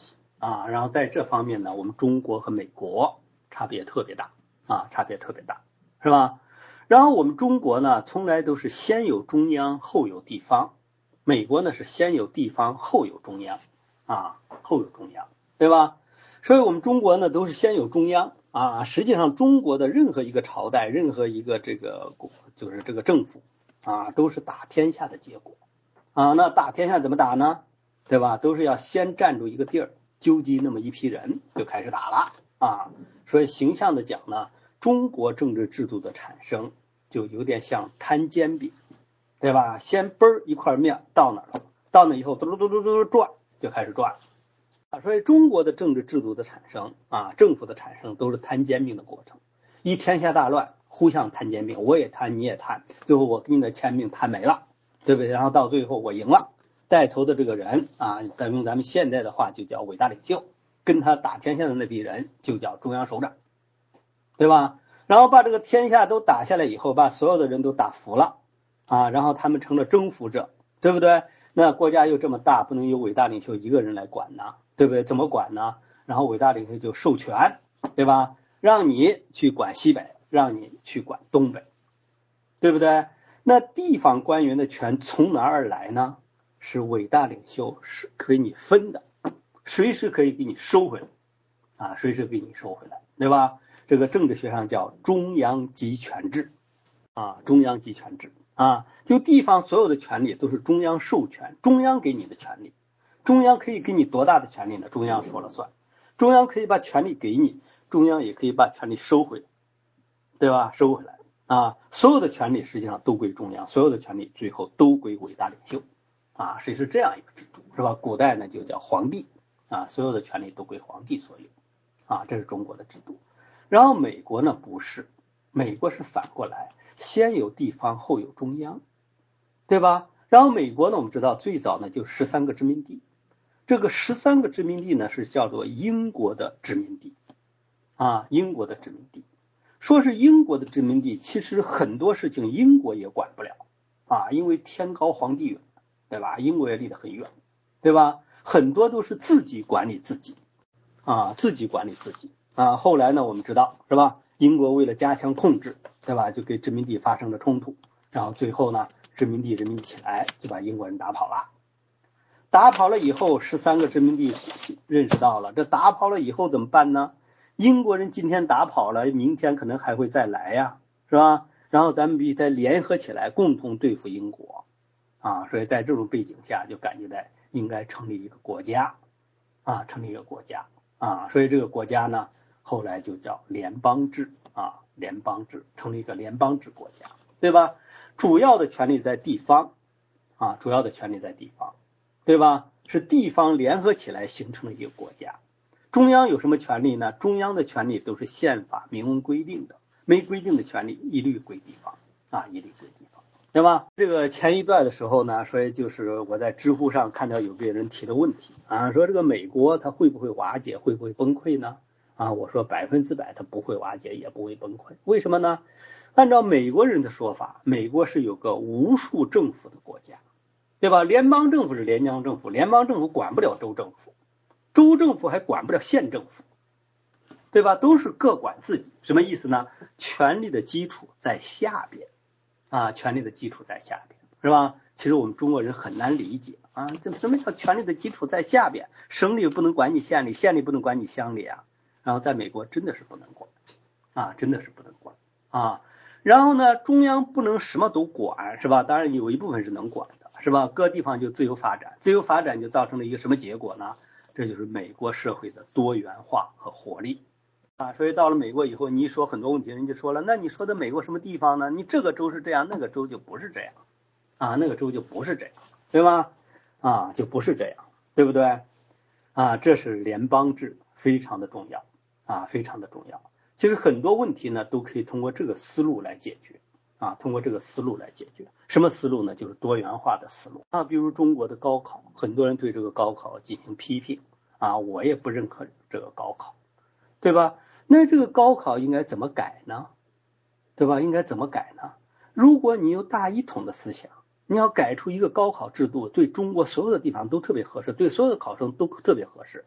啊，然后在这方面呢，我们中国和美国差别特别大啊，差别特别大，是吧？然后我们中国呢，从来都是先有中央后有地方，美国呢是先有地方后有中央啊，后有中央，对吧？所以我们中国呢都是先有中央啊，实际上中国的任何一个朝代，任何一个这个就是这个政府啊，都是打天下的结果啊。那打天下怎么打呢？对吧？都是要先占住一个地儿，纠集那么一批人就开始打了啊。所以形象的讲呢，中国政治制度的产生就有点像摊煎饼，对吧？先嘣儿一块面到哪了，到那以后嘟嘟嘟嘟嘟转就开始转了啊。所以中国的政治制度的产生啊，政府的产生都是摊煎饼的过程。一天下大乱，互相摊煎饼，我也摊你也摊，最后我给你的煎饼摊没了，对不对？然后到最后我赢了。带头的这个人啊，咱用咱们现在的话就叫伟大领袖，跟他打天下的那批人就叫中央首长，对吧？然后把这个天下都打下来以后，把所有的人都打服了啊，然后他们成了征服者，对不对？那国家又这么大，不能由伟大领袖一个人来管呢，对不对？怎么管呢？然后伟大领袖就授权，对吧？让你去管西北，让你去管东北，对不对？那地方官员的权从哪儿而来呢？是伟大领袖是给你分的，随时可以给你收回来啊，随时给你收回来，对吧？这个政治学上叫中央集权制啊，中央集权制啊，就地方所有的权利都是中央授权，中央给你的权利，中央可以给你多大的权利呢？中央说了算，中央可以把权利给你，中央也可以把权利收回来，对吧？收回来啊，所有的权利实际上都归中央，所有的权利最后都归伟大领袖。啊，谁是这样一个制度，是吧？古代呢就叫皇帝啊，所有的权利都归皇帝所有啊，这是中国的制度。然后美国呢不是，美国是反过来，先有地方后有中央，对吧？然后美国呢，我们知道最早呢就十三个殖民地，这个十三个殖民地呢是叫做英国的殖民地啊，英国的殖民地。说是英国的殖民地，其实很多事情英国也管不了啊，因为天高皇帝远。对吧？英国也离得很远，对吧？很多都是自己管理自己啊，自己管理自己啊。后来呢，我们知道是吧？英国为了加强控制，对吧？就跟殖民地发生了冲突，然后最后呢，殖民地人民起来就把英国人打跑了。打跑了以后，十三个殖民地认识到了，这打跑了以后怎么办呢？英国人今天打跑了，明天可能还会再来呀，是吧？然后咱们必须得联合起来，共同对付英国。啊，所以在这种背景下，就感觉在应该成立一个国家，啊，成立一个国家，啊，所以这个国家呢，后来就叫联邦制，啊，联邦制，成立一个联邦制国家，对吧？主要的权力在地方，啊，主要的权力在地方，对吧？是地方联合起来形成了一个国家。中央有什么权利呢？中央的权利都是宪法明文规定的，没规定的权利一律归地方，啊，一律归地方。对吧？这个前一段的时候呢，所以就是我在知乎上看到有个人提的问题啊，说这个美国它会不会瓦解，会不会崩溃呢？啊，我说百分之百它不会瓦解，也不会崩溃。为什么呢？按照美国人的说法，美国是有个无数政府的国家，对吧？联邦政府是联邦政府，联邦政府管不了州政府，州政府还管不了县政府，对吧？都是各管自己。什么意思呢？权力的基础在下边。啊，权力的基础在下边，是吧？其实我们中国人很难理解啊，这什么叫权力的基础在下边？省里不能管你县里，县里不能管你乡里啊。然后在美国真的是不能管啊，真的是不能管啊。然后呢，中央不能什么都管，是吧？当然有一部分是能管的，是吧？各地方就自由发展，自由发展就造成了一个什么结果呢？这就是美国社会的多元化和活力。啊，所以到了美国以后，你一说很多问题，人就说了，那你说的美国什么地方呢？你这个州是这样，那个州就不是这样，啊，那个州就不是这样，对吗？啊，就不是这样，对不对？啊，这是联邦制，非常的重要，啊，非常的重要。其实很多问题呢，都可以通过这个思路来解决，啊，通过这个思路来解决。什么思路呢？就是多元化的思路。啊，比如中国的高考，很多人对这个高考进行批评，啊，我也不认可这个高考，对吧？那这个高考应该怎么改呢？对吧？应该怎么改呢？如果你有大一统的思想，你要改出一个高考制度，对中国所有的地方都特别合适，对所有的考生都特别合适，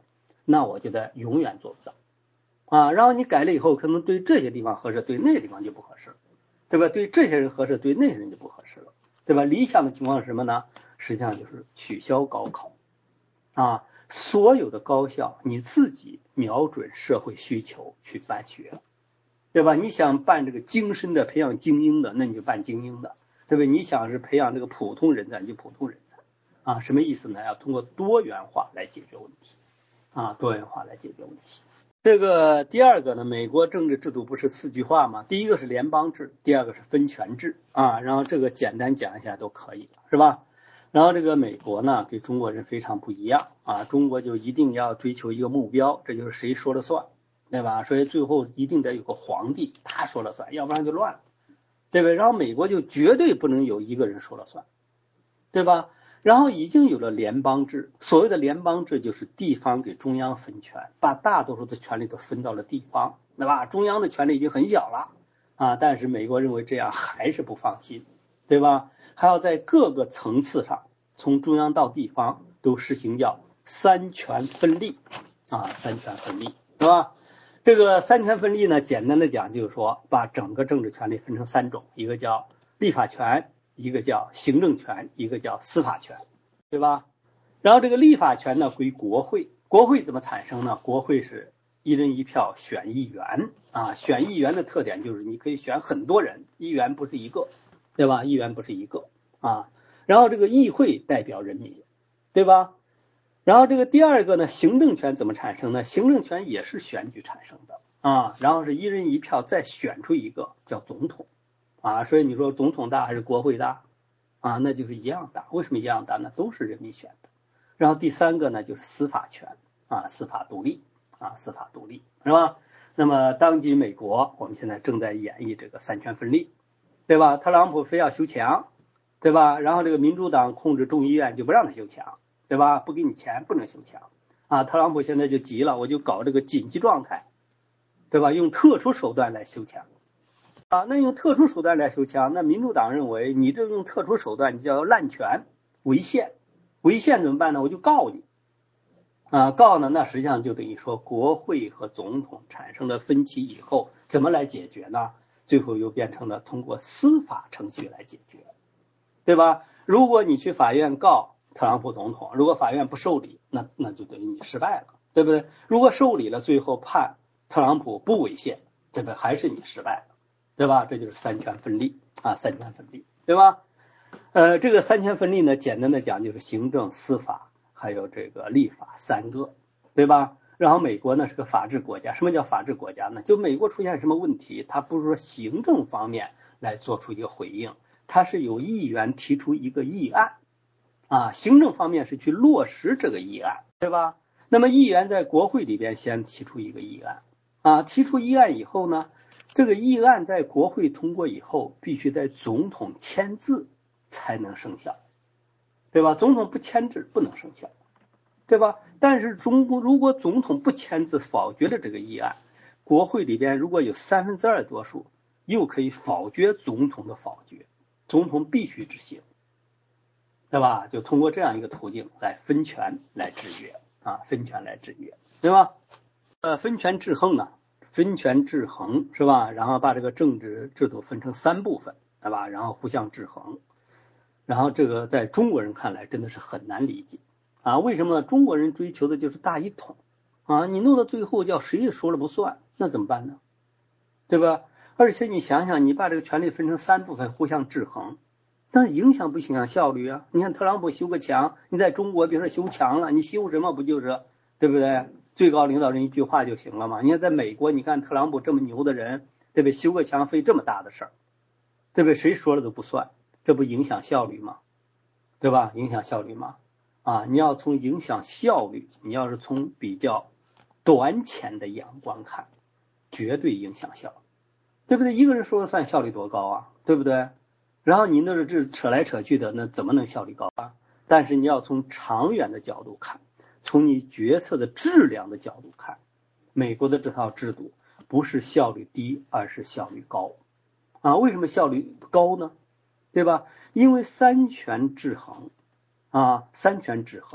那我觉得永远做不到啊。然后你改了以后，可能对这些地方合适，对那些地方就不合适，对吧？对这些人合适，对那些人就不合适了，对吧？理想的情况是什么呢？实际上就是取消高考啊，所有的高校你自己瞄准社会需求去办学，对吧？你想办这个精深的培养精英的，那你就办精英的，对不对？你想是培养这个普通人才，你就普通人才啊。什么意思呢？要通过多元化来解决问题啊，多元化来解决问题。这个第二个呢，美国政治制度不是四句话吗？第一个是联邦制，第二个是分权制啊。然后这个简单讲一下都可以了，是吧？然后这个美国呢，跟中国人非常不一样啊，中国就一定要追求一个目标，这就是谁说了算，对吧？所以最后一定得有个皇帝，他说了算，要不然就乱了，对不对？然后美国就绝对不能有一个人说了算，对吧？然后已经有了联邦制，所谓的联邦制就是地方给中央分权，把大多数的权利都分到了地方，对吧？中央的权力已经很小了啊，但是美国认为这样还是不放心，对吧？还要在各个层次上，从中央到地方都实行叫三权分立啊，三权分立，是吧？这个三权分立呢，简单的讲就是说，把整个政治权力分成三种，一个叫立法权，一个叫行政权，一个叫司法权，对吧？然后这个立法权呢归国会，国会怎么产生呢？国会是一人一票选议员啊，选议员的特点就是你可以选很多人，议员不是一个，对吧？议员不是一个啊。然后这个议会代表人民，对吧？然后这个第二个呢，行政权怎么产生呢？行政权也是选举产生的啊，然后是一人一票再选出一个叫总统啊，所以你说总统大还是国会大啊？那就是一样大。为什么一样大呢？都是人民选的。然后第三个呢，就是司法权啊，司法独立啊，司法独立是吧？那么当今美国，我们现在正在演绎这个三权分立，对吧？特朗普非要修墙，对吧？然后这个民主党控制众议院就不让他修墙，对吧？不给你钱不能修墙啊。特朗普现在就急了，我就搞这个紧急状态，对吧？用特殊手段来修墙啊。那用特殊手段来修墙，那民主党认为你这用特殊手段，你叫滥权违宪，违宪怎么办呢？我就告你啊，告呢，那实际上就等于说国会和总统产生了分歧以后，怎么来解决呢？最后又变成了通过司法程序来解决，对吧？如果你去法院告特朗普总统，如果法院不受理，那那就等于你失败了，对不对？如果受理了，最后判特朗普不违宪，这个还是你失败了，对吧？这就是三权分立啊，三权分立，对吧？呃，这个三权分立呢，简单的讲就是行政、司法还有这个立法三个，对吧？然后美国呢是个法治国家，什么叫法治国家呢？就美国出现什么问题，它不是说行政方面来做出一个回应，它是有议员提出一个议案啊，行政方面是去落实这个议案，对吧？那么议员在国会里边先提出一个议案啊，提出议案以后呢，这个议案在国会通过以后，必须在总统签字才能生效，对吧？总统不签字不能生效，对吧？但是中国如果总统不签字否决了这个议案，国会里边如果有三分之二多数，又可以否决总统的否决，总统必须执行，对吧？就通过这样一个途径来分权来制约啊，分权来制约，对吧？呃，分权制衡呢，分权制衡是吧？然后把这个政治制度分成三部分，对吧？然后互相制衡。然后这个在中国人看来真的是很难理解啊，为什么呢？中国人追求的就是大一统啊，你弄到最后叫谁也说了不算，那怎么办呢？对吧？而且你想想，你把这个权力分成三部分互相制衡，那影响不影响效率啊？你看特朗普修个墙，你在中国别说修墙了，你修什么不就是对不对？最高领导人一句话就行了嘛。你看在美国，你看特朗普这么牛的人，对不对？修个墙费这么大的事儿，对不对？谁说了都不算。这不影响效率吗？对吧？影响效率吗？啊，你要从影响效率，你要是从比较短浅的眼光看，绝对影响效率，对不对？一个人说了算，效率多高啊，对不对？然后你那是这扯来扯去的，那怎么能效率高啊？但是你要从长远的角度看，从你决策的质量的角度看，美国的这套制度不是效率低，而是效率高啊。为什么效率高呢？对吧？因为三权制衡啊，三权制衡，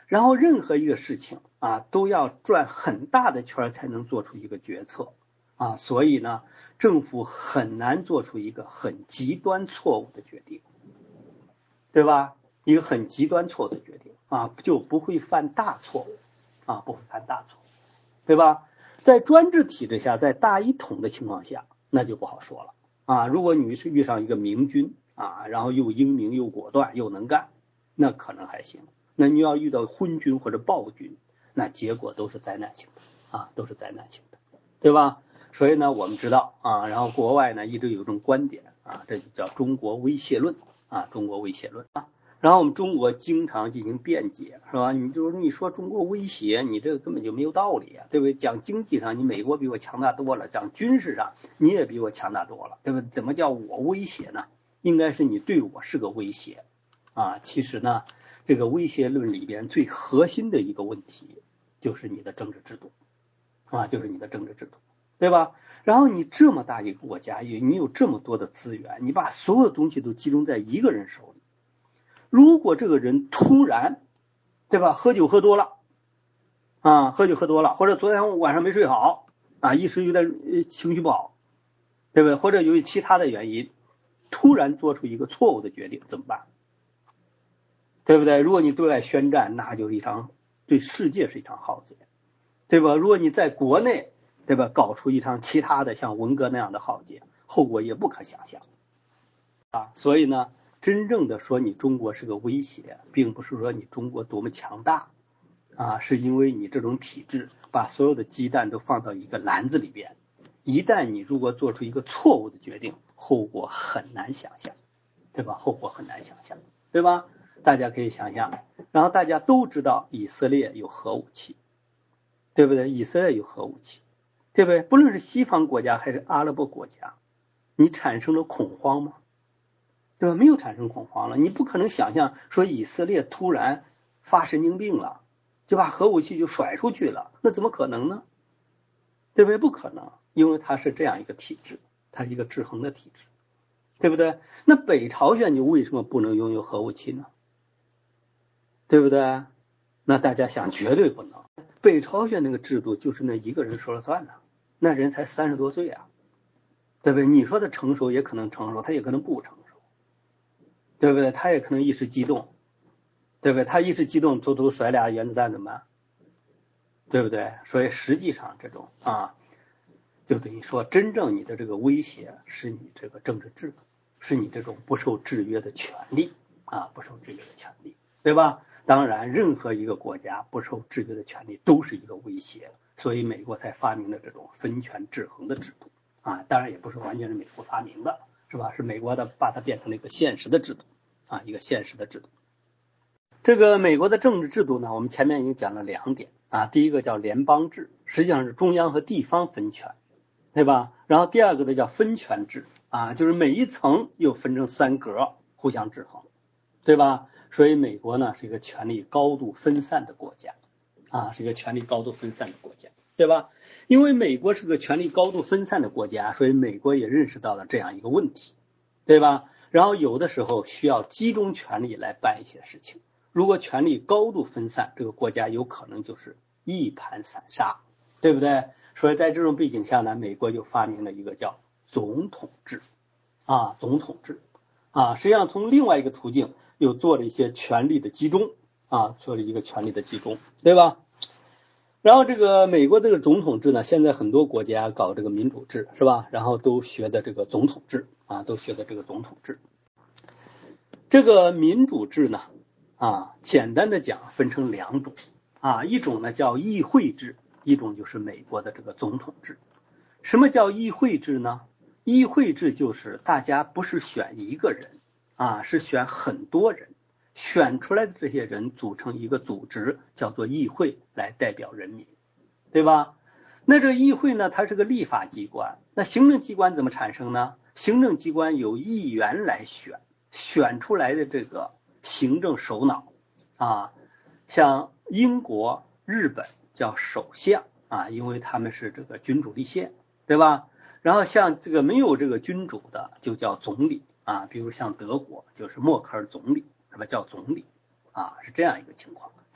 然后任何一个事情啊都要转很大的圈才能做出一个决策啊，所以呢，政府很难做出一个很极端错误的决定，对吧？一个很极端错误的决定啊，就不会犯大错误啊，不会犯大错误，对吧？在专制体制下，在大一统的情况下，那就不好说了啊。如果你是遇上一个明君啊，然后又英明又果断又能干，那可能还行。那你要遇到昏君或者暴君，那结果都是灾难性的啊，都是灾难性的，对吧？所以呢，我们知道啊，然后国外呢一直有一种观点啊，这就叫中国威胁论啊，中国威胁论啊。然后我们中国经常进行辩解，是吧？你就是你说中国威胁，你这个根本就没有道理啊，对不对？讲经济上，你美国比我强大多了；讲军事上，你也比我强大多了，对不对？怎么叫我威胁呢？应该是你对我是个威胁啊。其实呢，这个威胁论里边最核心的一个问题就是你的政治制度啊，就是你的政治制度，对吧？然后你这么大一个国家，你有这么多的资源，你把所有东西都集中在一个人手里。如果这个人突然，对吧，喝酒喝多了啊，喝酒喝多了，或者昨天晚上没睡好啊，一时有点情绪不好，对不对？或者由于其他的原因，突然做出一个错误的决定，怎么办？对不对？如果你对外宣战，那就是一场对世界是一场浩劫，对吧？如果你在国内，对吧，搞出一场其他的像文革那样的浩劫，后果也不可想象啊。所以呢，真正的说你中国是个威胁，并不是说你中国多么强大啊，是因为你这种体制把所有的鸡蛋都放到一个篮子里边，一旦你如果做出一个错误的决定，后果很难想象，对吧？后果很难想象，对吧？大家可以想象，然后大家都知道以色列有核武器，对不对？以色列有核武器，对不对？不论是西方国家还是阿拉伯国家，你产生了恐慌吗？对吧？没有产生恐慌了，你不可能想象说以色列突然发神经病了，就把核武器就甩出去了，那怎么可能呢？对不对？不可能，因为它是这样一个体制，它是一个制衡的体制，对不对？那北朝鲜就为什么不能拥有核武器呢？对不对？那大家想，绝对不能。北朝鲜那个制度就是那一个人说了算呢，那人才三十多岁啊，对不对？你说他成熟也可能成熟，他也可能不成熟，对不对？他也可能一时激动，对不对？他一时激动，偷偷甩俩原子弹怎么办？对不对？所以实际上这种啊，就等于说，真正你的这个威胁是你这个政治制度，是你这种不受制约的权利啊，不受制约的权利，对吧？当然，任何一个国家不受制约的权利都是一个威胁，所以美国才发明了这种分权制衡的制度啊。当然也不是完全是美国发明的，是吧？是美国的把它变成了一个现实的制度啊，一个现实的制度。这个美国的政治制度呢，我们前面已经讲了两点啊，第一个叫联邦制，实际上是中央和地方分权，对吧？然后第二个呢叫分权制啊，就是每一层又分成三格，互相制衡，对吧？所以美国呢是一个权力高度分散的国家啊，是一个权力高度分散的国家，对吧？因为美国是个权力高度分散的国家，所以美国也认识到了这样一个问题，对吧？然后有的时候需要集中权力来办一些事情，如果权力高度分散，这个国家有可能就是一盘散沙，对不对？所以在这种背景下呢，美国就发明了一个叫总统制啊，总统制啊，实际上从另外一个途径又做了一些权力的集中啊，做了一个权力的集中，对吧？然后这个美国这个总统制呢，现在很多国家搞这个民主制，是吧？然后都学的这个总统制啊，都学的这个总统制。这个民主制呢，啊，简单的讲分成两种啊，一种呢叫议会制，一种就是美国的这个总统制。什么叫议会制呢？议会制就是大家不是选一个人啊，是选很多人，选出来的这些人组成一个组织，叫做议会，来代表人民，对吧？那这个议会呢，它是个立法机关，那行政机关怎么产生呢？行政机关由议员来选，选出来的这个行政首脑啊，像英国、日本叫首相啊，因为他们是这个君主立宪，对吧？然后像这个没有这个君主的就叫总理啊，比如像德国就是默克尔总理，是吧？叫总理啊，是这样一个情况。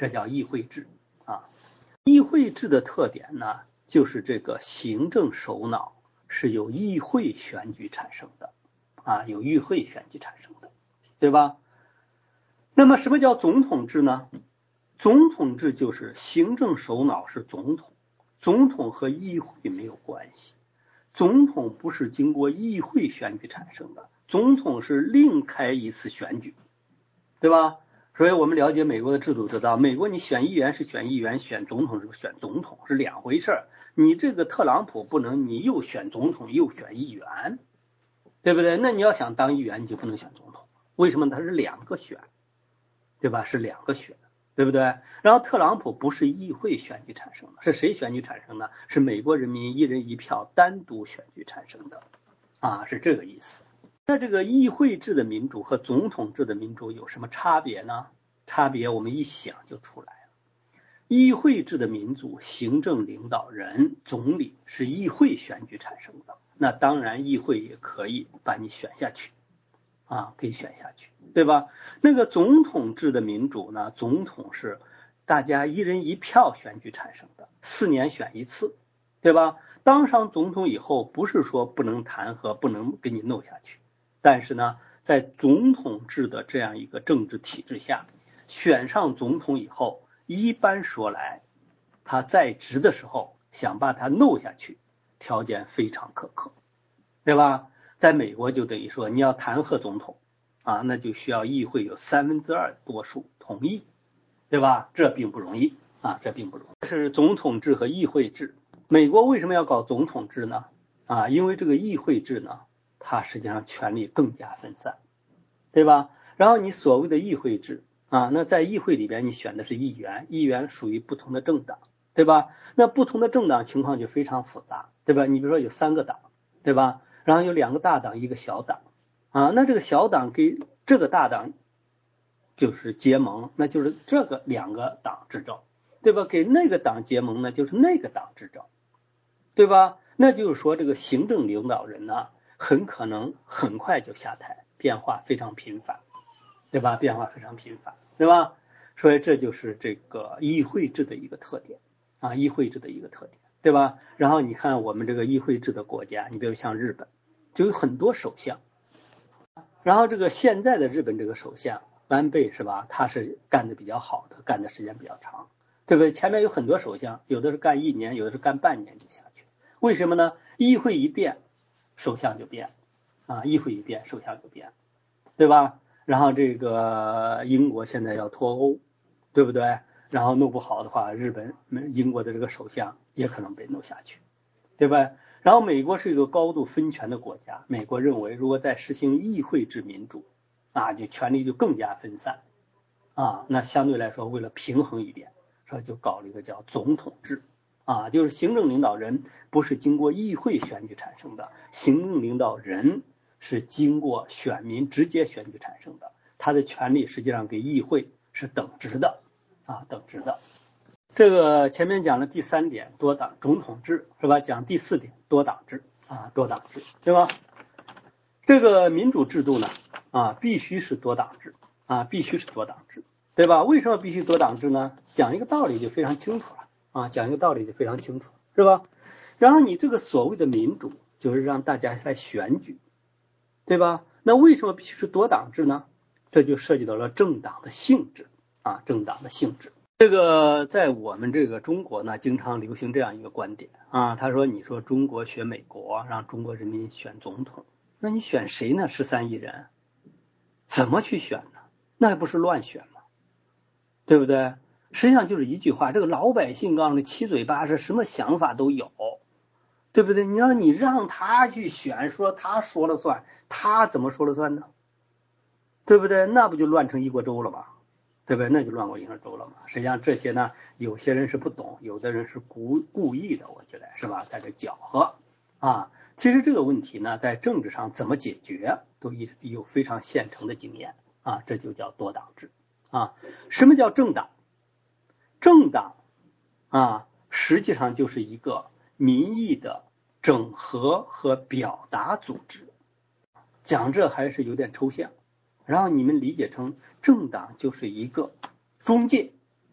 这叫议会制啊。议会制的特点呢，就是这个行政首脑是由议会选举产生的啊，由议会选举产生的，对吧？那么什么叫总统制呢？总统制就是行政首脑是总统，总统和议会没有关系，总统不是经过议会选举产生的，总统是另开一次选举，对吧？所以我们了解美国的制度知道，美国你选议员是选议员，选总统是选总统，是两回事。你这个特朗普不能你又选总统又选议员，对不对？那你要想当议员你就不能选总统，为什么？他是两个选，对吧？是两个选，对不对？然后特朗普不是议会选举产生的，是谁选举产生的？是美国人民一人一票单独选举产生的啊，是这个意思。那这个议会制的民主和总统制的民主有什么差别呢？差别我们一想就出来了。议会制的民主，行政领导人总理是议会选举产生的，那当然议会也可以把你选下去啊，可以选下去，对吧？那个总统制的民主呢，总统是大家一人一票选举产生的，四年选一次，对吧？当上总统以后，不是说不能弹劾，不能给你弄下去，但是呢，在总统制的这样一个政治体制下，选上总统以后，一般说来，他在职的时候想把他弄下去，条件非常苛刻，对吧？在美国就等于说你要弹劾总统啊，那就需要议会有三分之二多数同意，对吧？这并不容易啊，这并不容易。这是总统制和议会制。美国为什么要搞总统制呢？啊，因为这个议会制呢，它实际上权力更加分散，对吧？然后你所谓的议会制啊，那在议会里边你选的是议员，议员属于不同的政党，对吧？那不同的政党情况就非常复杂，对吧？你比如说有三个党，对吧？然后有两个大党，一个小党啊，那这个小党给这个大党就是结盟，那就是这个两个党执政，对吧？给那个党结盟呢，就是那个党执政，对吧？那就是说这个行政领导人呢，很可能很快就下台，变化非常频繁，对吧？变化非常频繁，对吧？所以这就是这个议会制的一个特点啊，议会制的一个特点，对吧？然后你看我们这个议会制的国家，你比如像日本，就有很多首相，然后这个现在的日本这个首相安倍是吧？他是干的比较好的，干的时间比较长，对不对？前面有很多首相，有的是干一年，有的是干半年就下去了，为什么呢？议会一变，首相就变啊，议会一变，首相就变，对吧？然后这个英国现在要脱欧，对不对？然后弄不好的话，日本英国的这个首相也可能被弄下去，对吧？然后美国是一个高度分权的国家，美国认为如果再实行议会制民主啊，就权力就更加分散啊，那相对来说为了平衡一点，说就搞了一个叫总统制啊，就是行政领导人不是经过议会选举产生的，行政领导人是经过选民直接选举产生的，他的权力实际上给议会是等值的啊，等值的。这个前面讲了第三点多党总统制是吧？讲第四点多党制啊，多党制对吧？这个民主制度呢啊，必须是多党制啊，必须是多党制，对吧？为什么必须多党制呢？讲一个道理就非常清楚了啊，讲一个道理就非常清楚，是吧？然后你这个所谓的民主就是让大家来选举，对吧？那为什么必须是多党制呢？这就涉及到了政党的性质啊，政党的性质。这个在我们这个中国呢，经常流行这样一个观点啊，他说：“你说中国学美国，让中国人民选总统，那你选谁呢？十三亿人怎么去选呢？那还不是乱选吗？对不对？实际上就是一句话，这个老百姓刚才七嘴八舌，什么想法都有，对不对？你让你让他去选，说他说了算，他怎么说了算呢？对不对？那不就乱成一锅粥了吗？”对不对？那就乱过一锅粥了嘛。实际上这些呢，有些人是不懂，有的人是故故意的，我觉得是吧？在这搅和啊。其实这个问题呢，在政治上怎么解决，都有非常现成的经验啊。这就叫多党制啊。什么叫政党？政党啊，实际上就是一个民意的整合和表达组织。讲这还是有点抽象。然后你们理解成政党就是一个中介，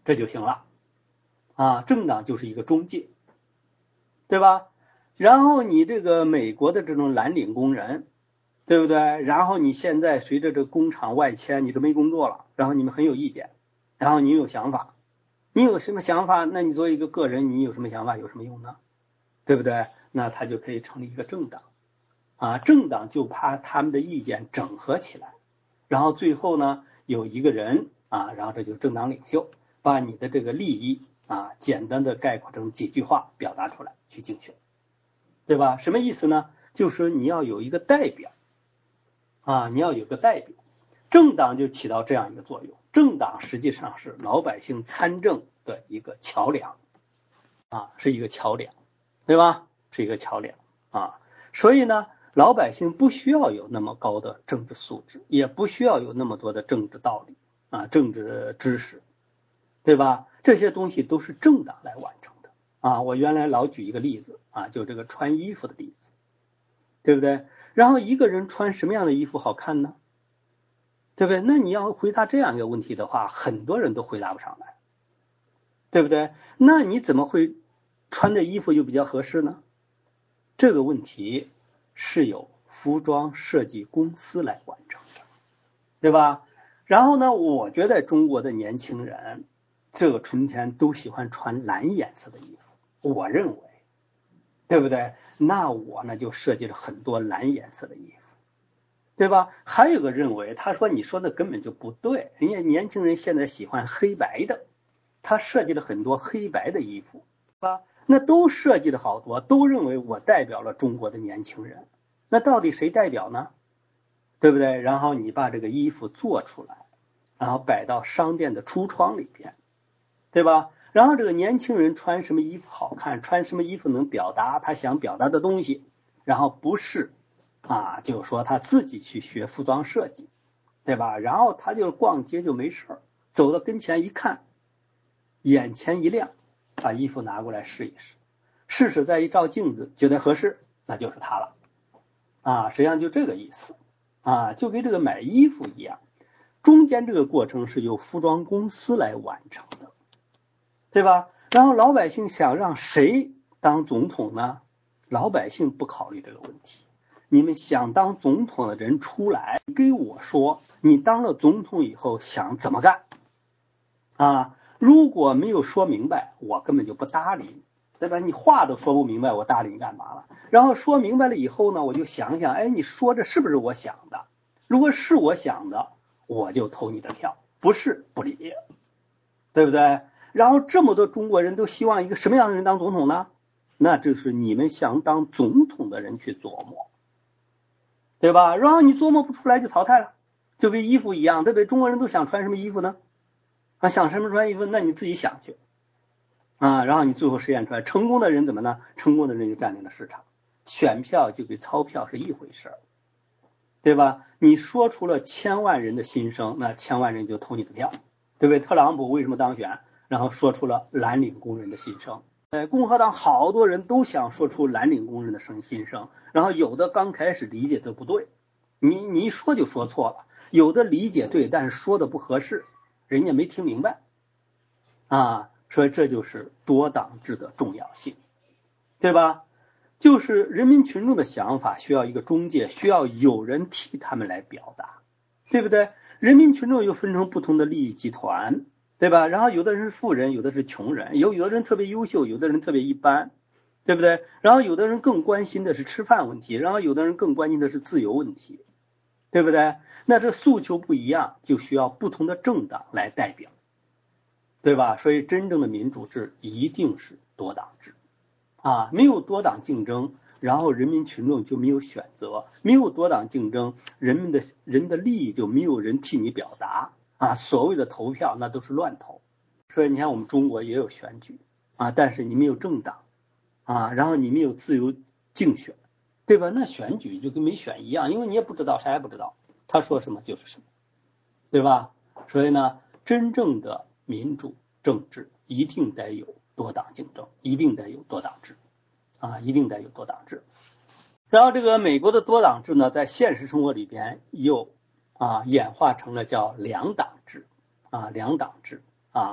这就行了啊。政党就是一个中介，对吧？然后你这个美国的这种蓝领工人，对不对？然后你现在随着这个工厂外迁，你都没工作了，然后你们很有意见，然后你有想法，你有什么想法？那你作为一个个人，你有什么想法有什么用呢？对不对？那他就可以成立一个政党啊，政党就把他们的意见整合起来，然后最后呢有一个人啊，然后这就是政党领袖，把你的这个利益啊简单的概括成几句话表达出来去竞选，对吧？什么意思呢？就是说你要有一个代表啊，你要有个代表，政党就起到这样一个作用。政党实际上是老百姓参政的一个桥梁啊，是一个桥梁，对吧？是一个桥梁啊。所以呢，老百姓不需要有那么高的政治素质，也不需要有那么多的政治道理啊，政治知识，对吧？这些东西都是政党来完成的啊。我原来老举一个例子啊，就这个穿衣服的例子，对不对？然后一个人穿什么样的衣服好看呢？对不对？那你要回答这样一个问题的话，很多人都回答不上来，对不对？那你怎么会穿的衣服又比较合适呢？这个问题是由服装设计公司来完成的，对吧？然后呢，我觉得中国的年轻人这个春天都喜欢穿蓝颜色的衣服，我认为，对不对？那我呢就设计了很多蓝颜色的衣服，对吧？还有个认为，他说你说的根本就不对，人家年轻人现在喜欢黑白的，他设计了很多黑白的衣服，对吧？那都设计了好多，都认为我代表了中国的年轻人，那到底谁代表呢？对不对？然后你把这个衣服做出来，然后摆到商店的橱窗里边，对吧？然后这个年轻人穿什么衣服好看，穿什么衣服能表达他想表达的东西，然后不是啊，就是说他自己去学服装设计，对吧？然后他就逛街就没事儿，走到跟前一看，眼前一亮，把衣服拿过来试一试，试试再一照镜子，觉得合适，那就是他了啊。实际上就这个意思啊，就跟这个买衣服一样，中间这个过程是由服装公司来完成的，对吧？然后老百姓想让谁当总统呢？老百姓不考虑这个问题。你们想当总统的人出来给我说，你当了总统以后想怎么干啊？如果没有说明白，我根本就不搭理你，对吧？你话都说不明白，我搭理你干嘛了？然后说明白了以后呢，我就想想，哎，你说这是不是我想的？如果是我想的，我就投你的票，不是不理，对不对？然后这么多中国人都希望一个什么样的人当总统呢？那就是你们想当总统的人去琢磨，对吧？然后你琢磨不出来就淘汰了，就跟衣服一样，对不对？中国人都想穿什么衣服呢？啊，想什么穿衣服，那你自己想去啊，然后你最后实验出来，成功的人怎么呢？成功的人就占领了市场，选票就跟钞票是一回事，对吧？你说出了千万人的心声，那千万人就投你的票，对不对？特朗普为什么当选？然后说出了蓝领工人的心声。呃，共和党好多人都想说出蓝领工人的声心声，然后有的刚开始理解都不对，你你一说就说错了，有的理解对，但是说的不合适，人家没听明白啊，所以这就是多党制的重要性，对吧？就是人民群众的想法需要一个中介，需要有人替他们来表达，对不对？人民群众又分成不同的利益集团，对吧？然后有的人是富人，有的是穷人，有有的人特别优秀，有的人特别一般，对不对？然后有的人更关心的是吃饭问题，然后有的人更关心的是自由问题，对不对？那这诉求不一样，就需要不同的政党来代表，对吧？所以真正的民主制一定是多党制啊，没有多党竞争，然后人民群众就没有选择，没有多党竞争，人们的人的利益就没有人替你表达啊，所谓的投票那都是乱投。所以你看我们中国也有选举啊，但是你没有政党啊，然后你没有自由竞选，对吧？那选举就跟没选一样，因为你也不知道，啥也不知道，他说什么就是什么，对吧？所以呢，真正的民主政治一定得有多党竞争，一定得有多党制啊，一定得有多党制。然后这个美国的多党制呢，在现实生活里边又啊演化成了叫两党制啊，两党制啊。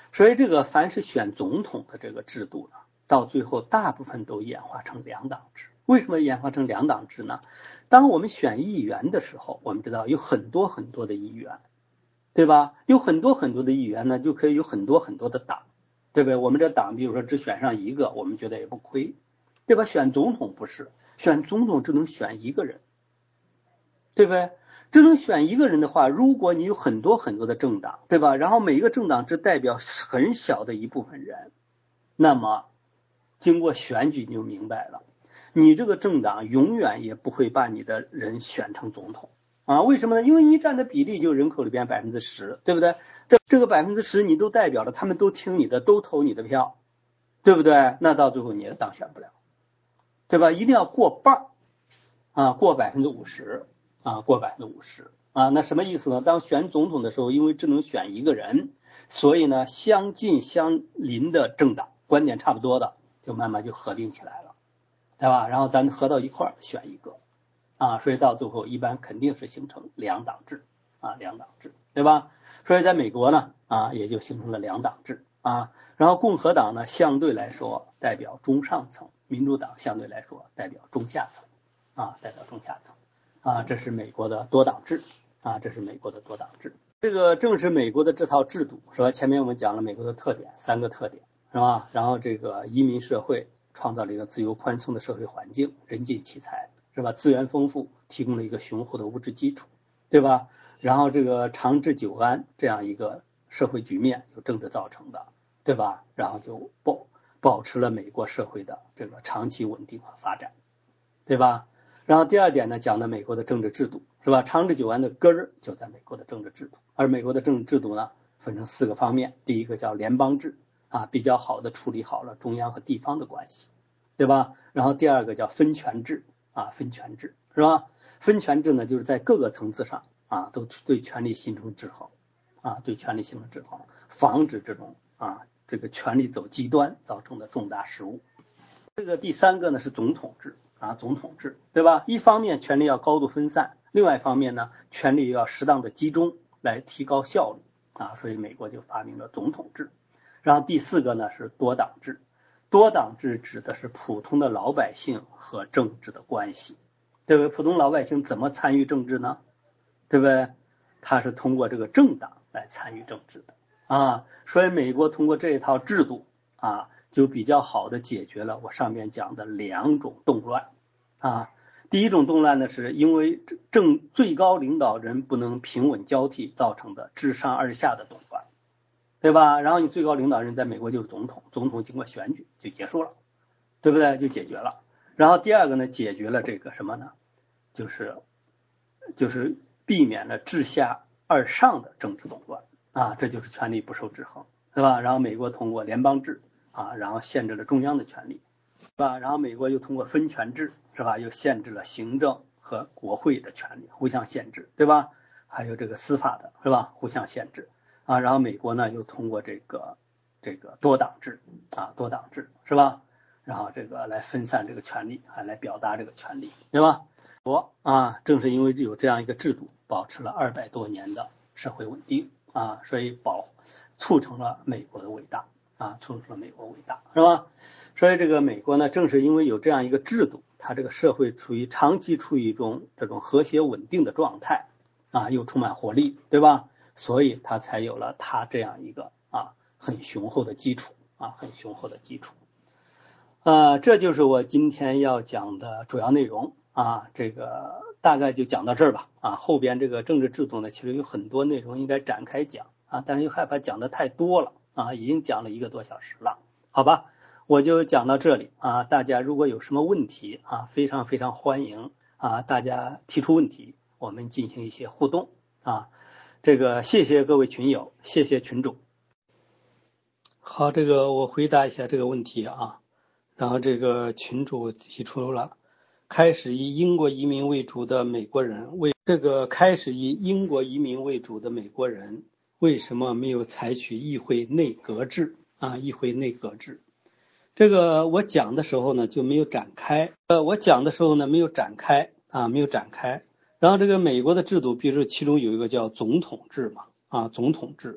所以这个凡是选总统的这个制度呢，到最后大部分都演化成两党制。为什么演化成两党制呢？当我们选议员的时候，我们知道有很多很多的议员，对吧？有很多很多的议员呢，就可以有很多很多的党，对不对？我们这党比如说只选上一个，我们觉得也不亏，对吧？选总统不是，选总统只能选一个人，对不对？只能选一个人的话，如果你有很多很多的政党，对吧？然后每一个政党只代表很小的一部分人，那么经过选举你就明白了，你这个政党永远也不会把你的人选成总统啊？为什么呢？因为你占的比例就人口里边百分之十，对不对？这这个百分之十你都代表了，他们都听你的，都投你的票，对不对？那到最后你也当选不了，对吧？一定要过半啊，过百分之五十啊，过百分之五十啊。那什么意思呢？当选总统的时候，因为只能选一个人，所以呢，相近相邻的政党，观点差不多的，就慢慢就合并起来了，对吧？然后咱合到一块儿选一个啊，所以到最后一般肯定是形成两党制啊，两党制，对吧？所以在美国呢啊，也就形成了两党制啊。然后共和党呢相对来说代表中上层，民主党相对来说代表中下层啊，代表中下层啊，这是美国的多党制啊，这是美国的多党制。这个正是美国的这套制度，是吧？前面我们讲了美国的特点，三个特点，是吧？然后这个移民社会创造了一个自由宽松的社会环境，人尽其才，是吧？资源丰富，提供了一个雄厚的物质基础，对吧？然后这个长治久安这样一个社会局面由政治造成的，对吧？然后就保保持了美国社会的这个长期稳定和发展，对吧？然后第二点呢，讲的美国的政治制度，是吧？长治久安的根儿就在美国的政治制度，而美国的政治制度呢，分成四个方面。第一个叫联邦制啊，比较好的处理好了中央和地方的关系，对吧？然后第二个叫分权制啊，分权制是吧？分权制呢，就是在各个层次上啊，都对权力形成制衡啊，对权力形成制衡，防止这种啊这个权力走极端造成的重大失误。这个第三个呢是总统制啊，总统制，对吧？一方面权力要高度分散，另外一方面呢，权力要适当的集中来提高效率啊，所以美国就发明了总统制。然后第四个呢是多党制，多党制指的是普通的老百姓和政治的关系，对不对？普通老百姓怎么参与政治呢？对不对？他是通过这个政党来参与政治的啊，所以美国通过这一套制度啊，就比较好的解决了我上面讲的两种动乱啊。第一种动乱呢，是因为政最高领导人不能平稳交替造成的自上而下的动乱，对吧？然后你最高领导人在美国就是总统，总统经过选举就结束了，对不对？就解决了。然后第二个呢，解决了这个什么呢？就是就是避免了自下而上的政治动乱啊，这就是权力不受制衡，对吧？然后美国通过联邦制啊，然后限制了中央的权力，是吧？然后美国又通过分权制，是吧？又限制了行政和国会的权力，互相限制，对吧？还有这个司法的，是吧？互相限制啊。然后美国呢又通过这个这个多党制啊，多党制是吧？然后这个来分散这个权力，还来表达这个权力，对吧？国啊，正是因为有这样一个制度，保持了二百多年的社会稳定啊，所以保促成了美国的伟大啊，促成了美国伟大，是吧？所以这个美国呢，正是因为有这样一个制度，它这个社会处于长期处于一种这种和谐稳定的状态啊，又充满活力，对吧？所以它才有了它这样一个啊很雄厚的基础啊，很雄厚的基础。呃，这就是我今天要讲的主要内容啊，这个大概就讲到这儿吧啊，后边这个政治制度呢，其实有很多内容应该展开讲啊，但是又害怕讲的太多了啊，已经讲了一个多小时了，好吧，我就讲到这里啊，大家如果有什么问题啊，非常非常欢迎啊，大家提出问题，我们进行一些互动啊，这个谢谢各位群友，谢谢群主。好，这个我回答一下这个问题啊。然后这个群主提出了，开始以英国移民为主的美国人为这个开始以英国移民为主的美国人为什么没有采取议会内阁制啊？议会内阁制，这个我讲的时候呢就没有展开，呃，我讲的时候呢没有展开啊，没有展开。然后这个美国的制度，比如说其中有一个叫总统制嘛，啊，总统制。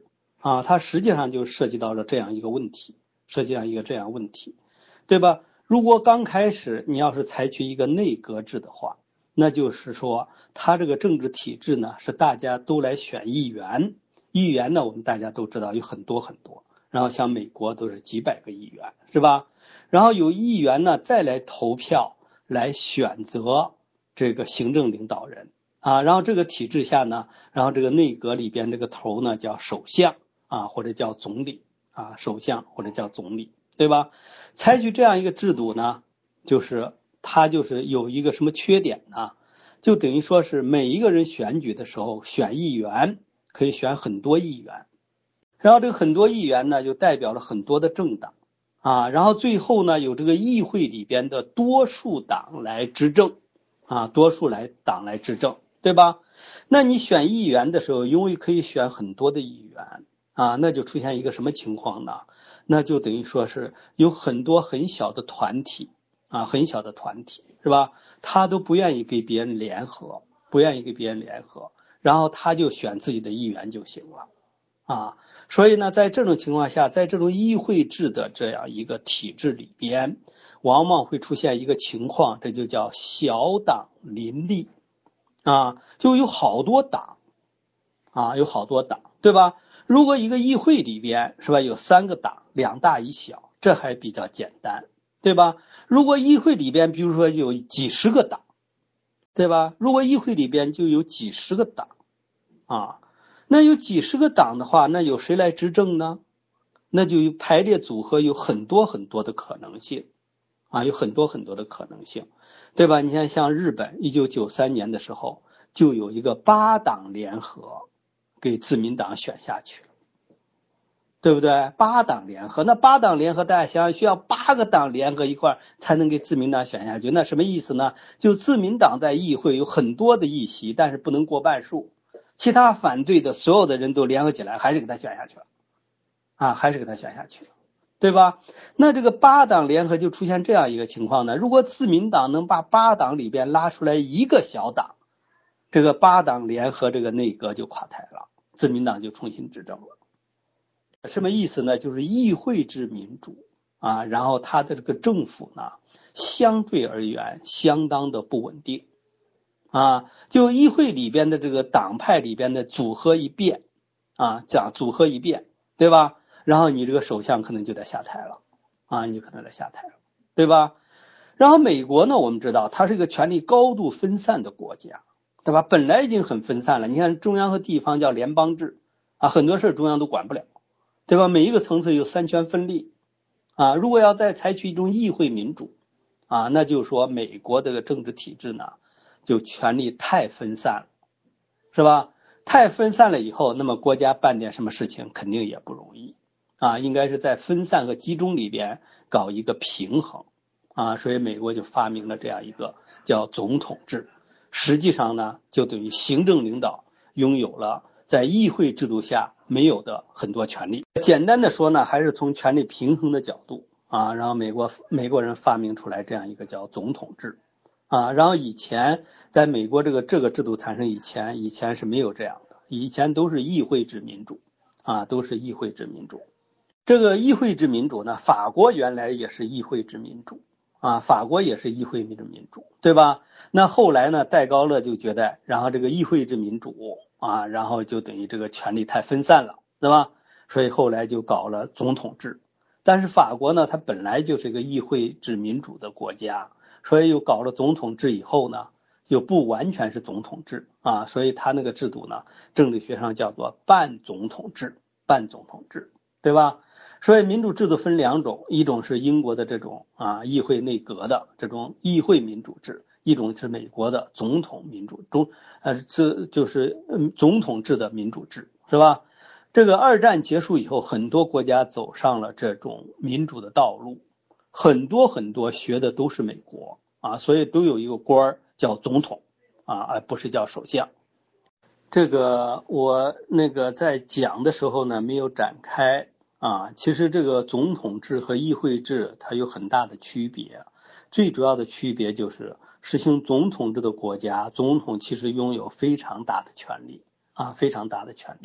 啊，它实际上就涉及到了这样一个问题，涉及到一个这样问题，对吧？如果刚开始你要是采取一个内阁制的话，那就是说它这个政治体制呢是大家都来选议员，议员呢我们大家都知道有很多很多，然后像美国都是几百个议员，是吧？然后有议员呢再来投票来选择这个行政领导人啊，然后这个体制下呢，然后这个内阁里边这个头呢叫首相啊，或者叫总理啊，首相或者叫总理，对吧？采取这样一个制度呢，就是它就是有一个什么缺点呢？就等于说是每一个人选举的时候选议员可以选很多议员，然后这个很多议员呢就代表了很多的政党啊，然后最后呢有这个议会里边的多数党来执政啊，多数来党来执政，对吧？那你选议员的时候，因为可以选很多的议员啊，那就出现一个什么情况呢？那就等于说是有很多很小的团体啊，很小的团体是吧？他都不愿意跟别人联合，不愿意跟别人联合，然后他就选自己的议员就行了啊。所以呢，在这种情况下，在这种议会制的这样一个体制里边，往往会出现一个情况，这就叫小党林立啊，就有好多党啊，有好多党，对吧？如果一个议会里边是吧，有三个党，两大一小，这还比较简单，对吧？如果议会里边，比如说有几十个党，对吧？如果议会里边就有几十个党啊，那有几十个党的话，那有谁来执政呢？那就有排列组合有很多很多的可能性啊，有很多很多的可能性，对吧？你看像日本一九九三年的时候，就有一个八党联合给自民党选下去了，对不对？八党联合，那八党联合大家想想，需要八个党联合一块才能给自民党选下去，那什么意思呢？就自民党在议会有很多的议席，但是不能过半数，其他反对的所有的人都联合起来，还是给他选下去了啊，还是给他选下去了，对吧？那这个八党联合就出现这样一个情况呢，如果自民党能把八党里边拉出来一个小党，这个八党联合这个内阁就垮台了，自民党就重新执政了。什么意思呢？就是议会制民主啊，然后它的这个政府呢，相对而言相当的不稳定啊。就议会里边的这个党派里边的组合一变啊，讲组合一变，对吧？然后你这个首相可能就得下台了啊，你可能得下台了，对吧？然后美国呢，我们知道它是一个权力高度分散的国家，对吧？本来已经很分散了，你看中央和地方叫联邦制啊，很多事中央都管不了，对吧？每一个层次有三权分立啊，如果要再采取一种议会民主啊，那就是说美国这个政治体制呢，就权力太分散了，是吧？太分散了以后，那么国家办点什么事情肯定也不容易啊，应该是在分散和集中里边搞一个平衡啊，所以美国就发明了这样一个叫总统制，实际上呢，就等于行政领导拥有了在议会制度下没有的很多权利。简单的说呢，还是从权力平衡的角度啊，然后美国美国人发明出来这样一个叫总统制啊，然后以前在美国这个这个制度产生以前，以前是没有这样的，以前都是议会制民主啊，都是议会制民主。这个议会制民主呢，法国原来也是议会制民主啊，法国也是议会制民主，对吧？那后来呢，戴高乐就觉得，然后这个议会制民主啊，然后就等于这个权力太分散了，对吧？所以后来就搞了总统制。但是法国呢，它本来就是一个议会制民主的国家，所以又搞了总统制以后呢，就不完全是总统制啊，所以它那个制度呢，政治学上叫做半总统制，半总统制，对吧？所以民主制度分两种，一种是英国的这种啊议会内阁的这种议会民主制，一种是美国的总统民主中呃这就是嗯总统制的民主制，是吧？这个二战结束以后，很多国家走上了这种民主的道路，很多很多学的都是美国啊，所以都有一个官儿叫总统啊，而不是叫首相。这个我那个在讲的时候呢，没有展开啊。其实这个总统制和议会制它有很大的区别，最主要的区别就是实行总统制的国家，总统其实拥有非常大的权力啊，非常大的权力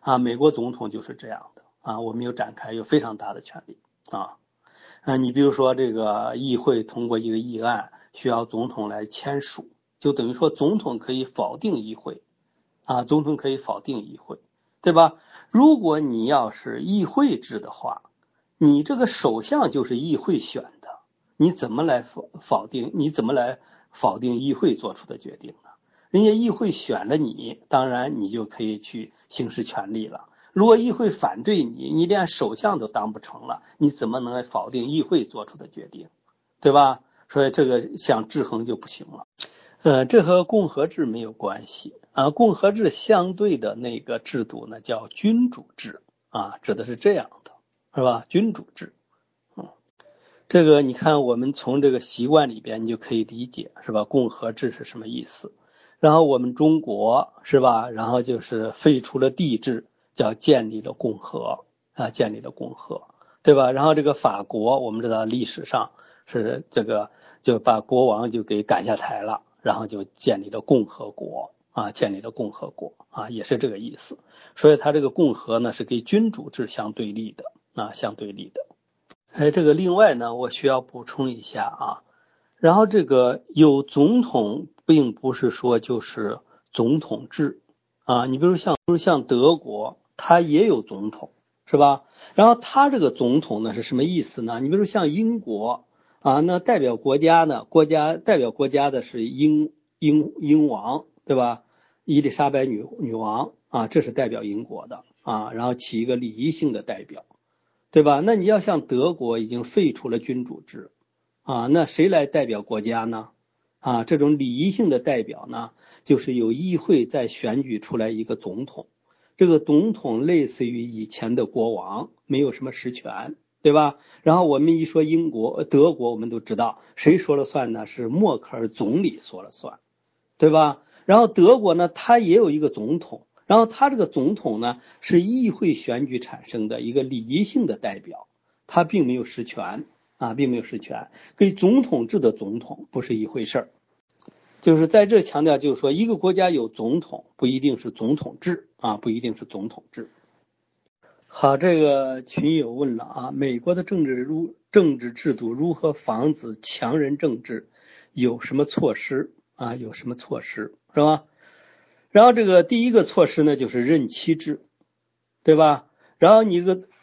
啊，美国总统就是这样的啊，我没有展开，有非常大的权力啊。呃，你比如说这个议会通过一个议案，需要总统来签署，就等于说总统可以否定议会，啊，总统可以否定议会，对吧？如果你要是议会制的话，你这个首相就是议会选的，你怎么来否否定？你怎么来否定议会做出的决定呢？人家议会选了你，当然你就可以去行使权利了。如果议会反对你，你连首相都当不成了，你怎么能来否定议会做出的决定，对吧？所以这个想制衡就不行了。呃，这和共和制没有关系啊。共和制相对的那个制度呢，叫君主制啊，指的是这样的，是吧？君主制，嗯，这个你看，我们从这个习惯里边，你就可以理解，是吧？共和制是什么意思？然后我们中国是吧？然后就是废除了帝制，叫建立了共和啊，建立了共和，对吧？然后这个法国，我们知道历史上是这个就把国王就给赶下台了，然后就建立了共和国啊，建立了共和国啊，也是这个意思。所以它这个共和呢是跟君主制相对立的啊，相对立的。哎，这个另外呢，我需要补充一下啊。然后这个有总统，并不是说就是总统制啊。你比如像，比如像德国，它也有总统，是吧？然后它这个总统呢是什么意思呢？你比如像英国啊，那代表国家呢，国家代表国家的是英英英王，对吧？伊丽莎白女女王啊，这是代表英国的啊，然后起一个礼仪性的代表，对吧？那你要像德国已经废除了君主制。啊，那谁来代表国家呢？啊，这种礼仪性的代表呢，就是由议会再选举出来一个总统。这个总统类似于以前的国王，没有什么实权，对吧？然后我们一说英国、德国，我们都知道谁说了算呢？是默克尔总理说了算，对吧？然后德国呢，它也有一个总统，然后他这个总统呢是议会选举产生的一个礼仪性的代表，他并没有实权。啊，并没有实权，跟总统制的总统不是一回事儿。就是在这强调，就是说一个国家有总统，不一定是总统制啊，不一定是总统制。好，这个群友问了啊，美国的政治如政治制度如何防止强人政治？有什么措施啊？有什么措施是吧？然后这个第一个措施呢，就是任期制，对吧？然后你一个。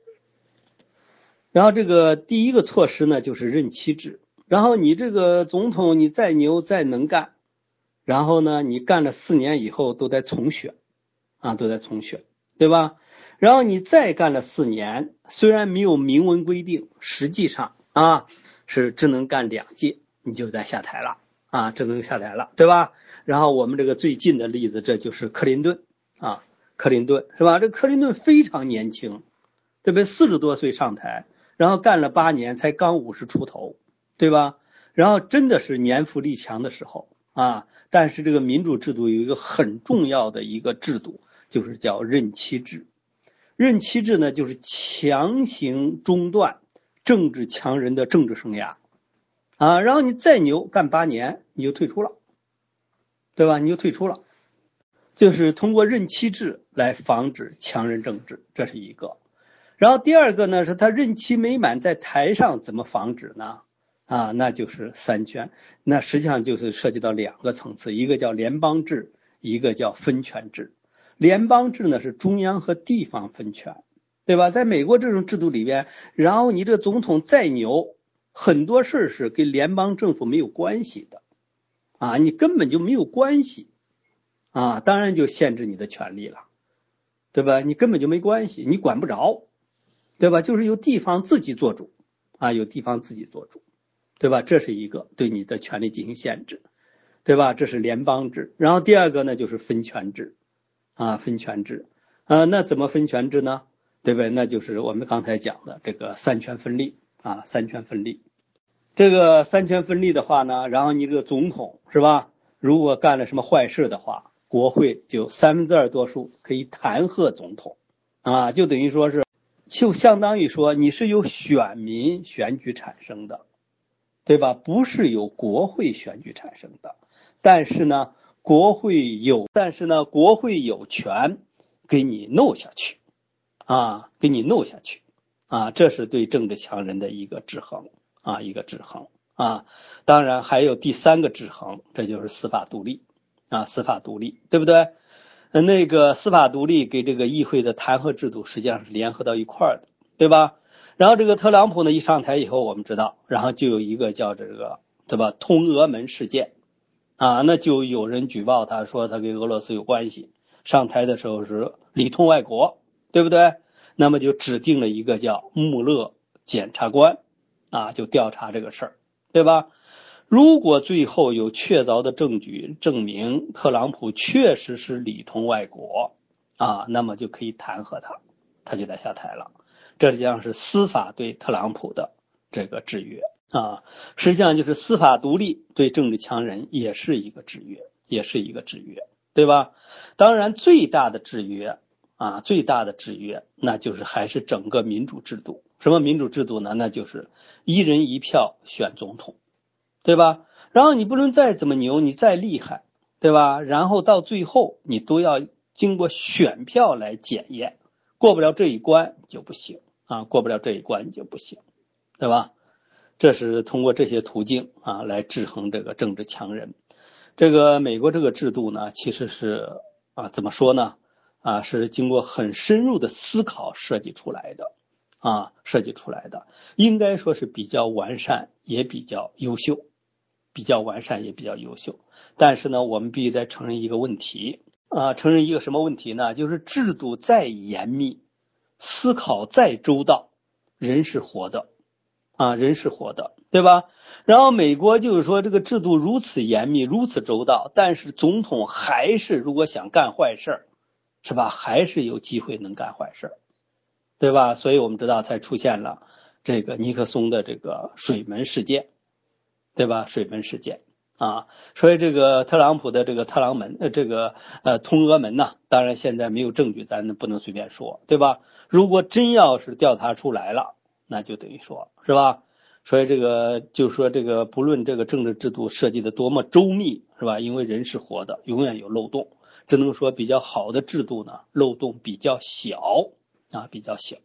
然后这个第一个措施呢，就是任期制。然后你这个总统你再牛再能干，然后呢你干了四年以后都得重选啊，都得重选，对吧？然后你再干了四年，虽然没有明文规定，实际上啊是只能干两届，你就得下台了啊，只能下台了，对吧？然后我们这个最近的例子，这就是克林顿啊，克林顿是吧？这克林顿非常年轻，对不对？四十多岁上台。然后干了八年，才刚五十出头，对吧？然后真的是年富力强的时候啊。但是这个民主制度有一个很重要的一个制度，就是叫任期制。任期制呢，就是强行中断政治强人的政治生涯啊。然后你再牛，干八年你就退出了，对吧？你就退出了，就是通过任期制来防止强人政治，这是一个。然后第二个呢，是他任期没满，在台上怎么防止呢？啊，那就是三权，那实际上就是涉及到两个层次，一个叫联邦制，一个叫分权制。联邦制呢是中央和地方分权，对吧？在美国这种制度里边，然后你这总统再牛，很多事是跟联邦政府没有关系的啊，你根本就没有关系啊，当然就限制你的权利了，对吧？你根本就没关系，你管不着。对吧？就是由地方自己做主啊，由地方自己做主，对吧？这是一个对你的权利进行限制，对吧？这是联邦制。然后第二个呢，就是分权制啊，分权制啊，那怎么分权制呢？对不对？那就是我们刚才讲的这个三权分立啊，三权分立。这个三权分立的话呢，然后你这个总统是吧？如果干了什么坏事的话，国会就三分之二多数可以弹劾总统啊，就等于说是。就相当于说你是由选民选举产生的，对吧？不是由国会选举产生的。但是呢，国会有，但是呢，国会有权给你弄下去啊，给你弄下去啊，这是对政治强人的一个制衡啊，一个制衡啊。当然还有第三个制衡，这就是司法独立啊，司法独立，对不对？那个司法独立给这个议会的弹劾制度实际上是联合到一块儿的，对吧？然后这个特朗普呢一上台以后，我们知道，然后就有一个叫这个，对吧？通俄门事件啊，那就有人举报他说他跟俄罗斯有关系，上台的时候是里通外国，对不对？那么就指定了一个叫穆勒检察官啊，就调查这个事儿，对吧？如果最后有确凿的证据证明特朗普确实是里通外国啊，那么就可以弹劾他，他就得下台了。这实际上是司法对特朗普的这个制约啊，实际上就是司法独立对政治强人也是一个制约，也是一个制约，对吧？当然最大的制约啊，最大的制约那就是还是整个民主制度。什么民主制度呢？那就是一人一票选总统，对吧？然后你不论再怎么牛，你再厉害，对吧？然后到最后你都要经过选票来检验，过不了这一关就不行啊，过不了这一关就不行，对吧？这是通过这些途径啊来制衡这个政治强人。这个美国这个制度呢，其实是啊怎么说呢？啊是经过很深入的思考设计出来的啊，设计出来的，应该说是比较完善，也比较优秀，比较完善也比较优秀。但是呢，我们必须得承认一个问题啊，承认一个什么问题呢？就是制度再严密，思考再周到，人是活的啊，人是活的，对吧？然后美国就是说这个制度如此严密，如此周到，但是总统还是如果想干坏事，是吧？还是有机会能干坏事，对吧？所以我们知道才出现了这个尼克松的这个水门事件，对吧？水门事件啊，所以这个特朗普的这个特朗门呃这个呃通俄门呢，当然现在没有证据，咱不能随便说，对吧？如果真要是调查出来了，那就等于说是吧？所以这个就是说这个不论这个政治制度设计的多么周密，是吧？因为人是活的，永远有漏洞。只能说比较好的制度呢，漏洞比较小啊，比较小。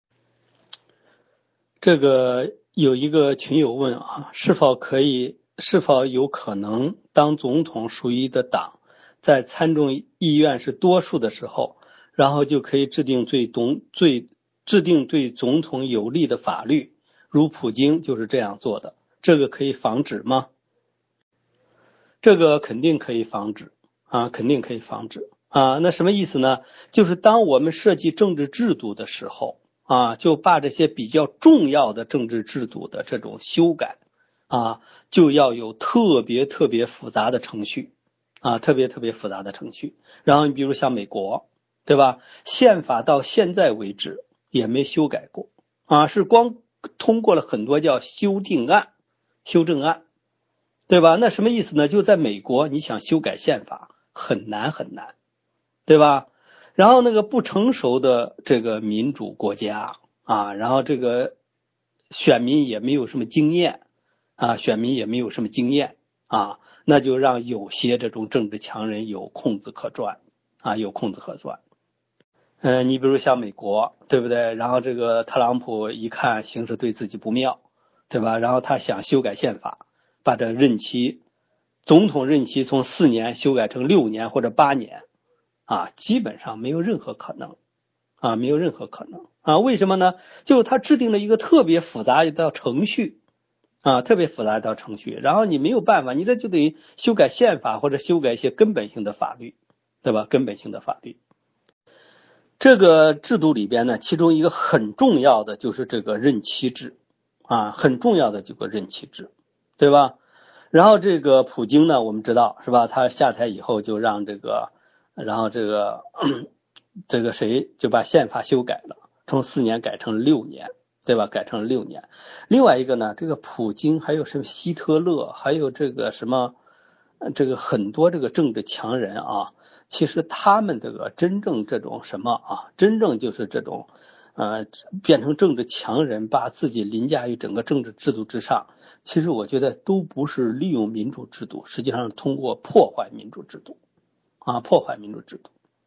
这个有一个群友问啊，是否可以，是否有可能当总统属于的党在参众议院是多数的时候，然后就可以制定对总最制定对总统有利的法律，如普京就是这样做的，这个可以防止吗？这个肯定可以防止啊，肯定可以防止啊。那什么意思呢？就是当我们设计政治制度的时候啊，就把这些比较重要的政治制度的这种修改啊，就要有特别特别复杂的程序啊，特别特别复杂的程序。然后你比如像美国，对吧？宪法到现在为止也没修改过啊，是光通过了很多叫修订案、修正案。对吧？那什么意思呢？就在美国，你想修改宪法很难很难，对吧？然后那个不成熟的这个民主国家啊，然后这个选民也没有什么经验啊，选民也没有什么经验啊，那就让有些这种政治强人有空子可钻啊，有空子可钻。嗯、呃，你比如像美国，对不对？然后这个特朗普一看形势对自己不妙，对吧？然后他想修改宪法。把这任期，总统任期从四年修改成六年或者八年，啊，基本上没有任何可能，啊，没有任何可能，啊，为什么呢？就是他制定了一个特别复杂一道程序，啊，特别复杂一道程序，然后你没有办法，你这就等于修改宪法或者修改一些根本性的法律，对吧？根本性的法律。这个制度里边呢，其中一个很重要的就是这个任期制，啊，很重要的这个任期制。对吧？然后这个普京呢，我们知道是吧？他下台以后就让这个，然后这个这个谁就把宪法修改了，从四年改成六年，对吧？改成了六年。另外一个呢，这个普京还有什么希特勒，还有这个什么，这个很多这个政治强人啊，其实他们这个真正这种什么啊，真正就是这种。呃，变成政治强人，把自己凌驾于整个政治制度之上，其实我觉得都不是利用民主制度，实际上是通过破坏民主制度啊，破坏民主制度。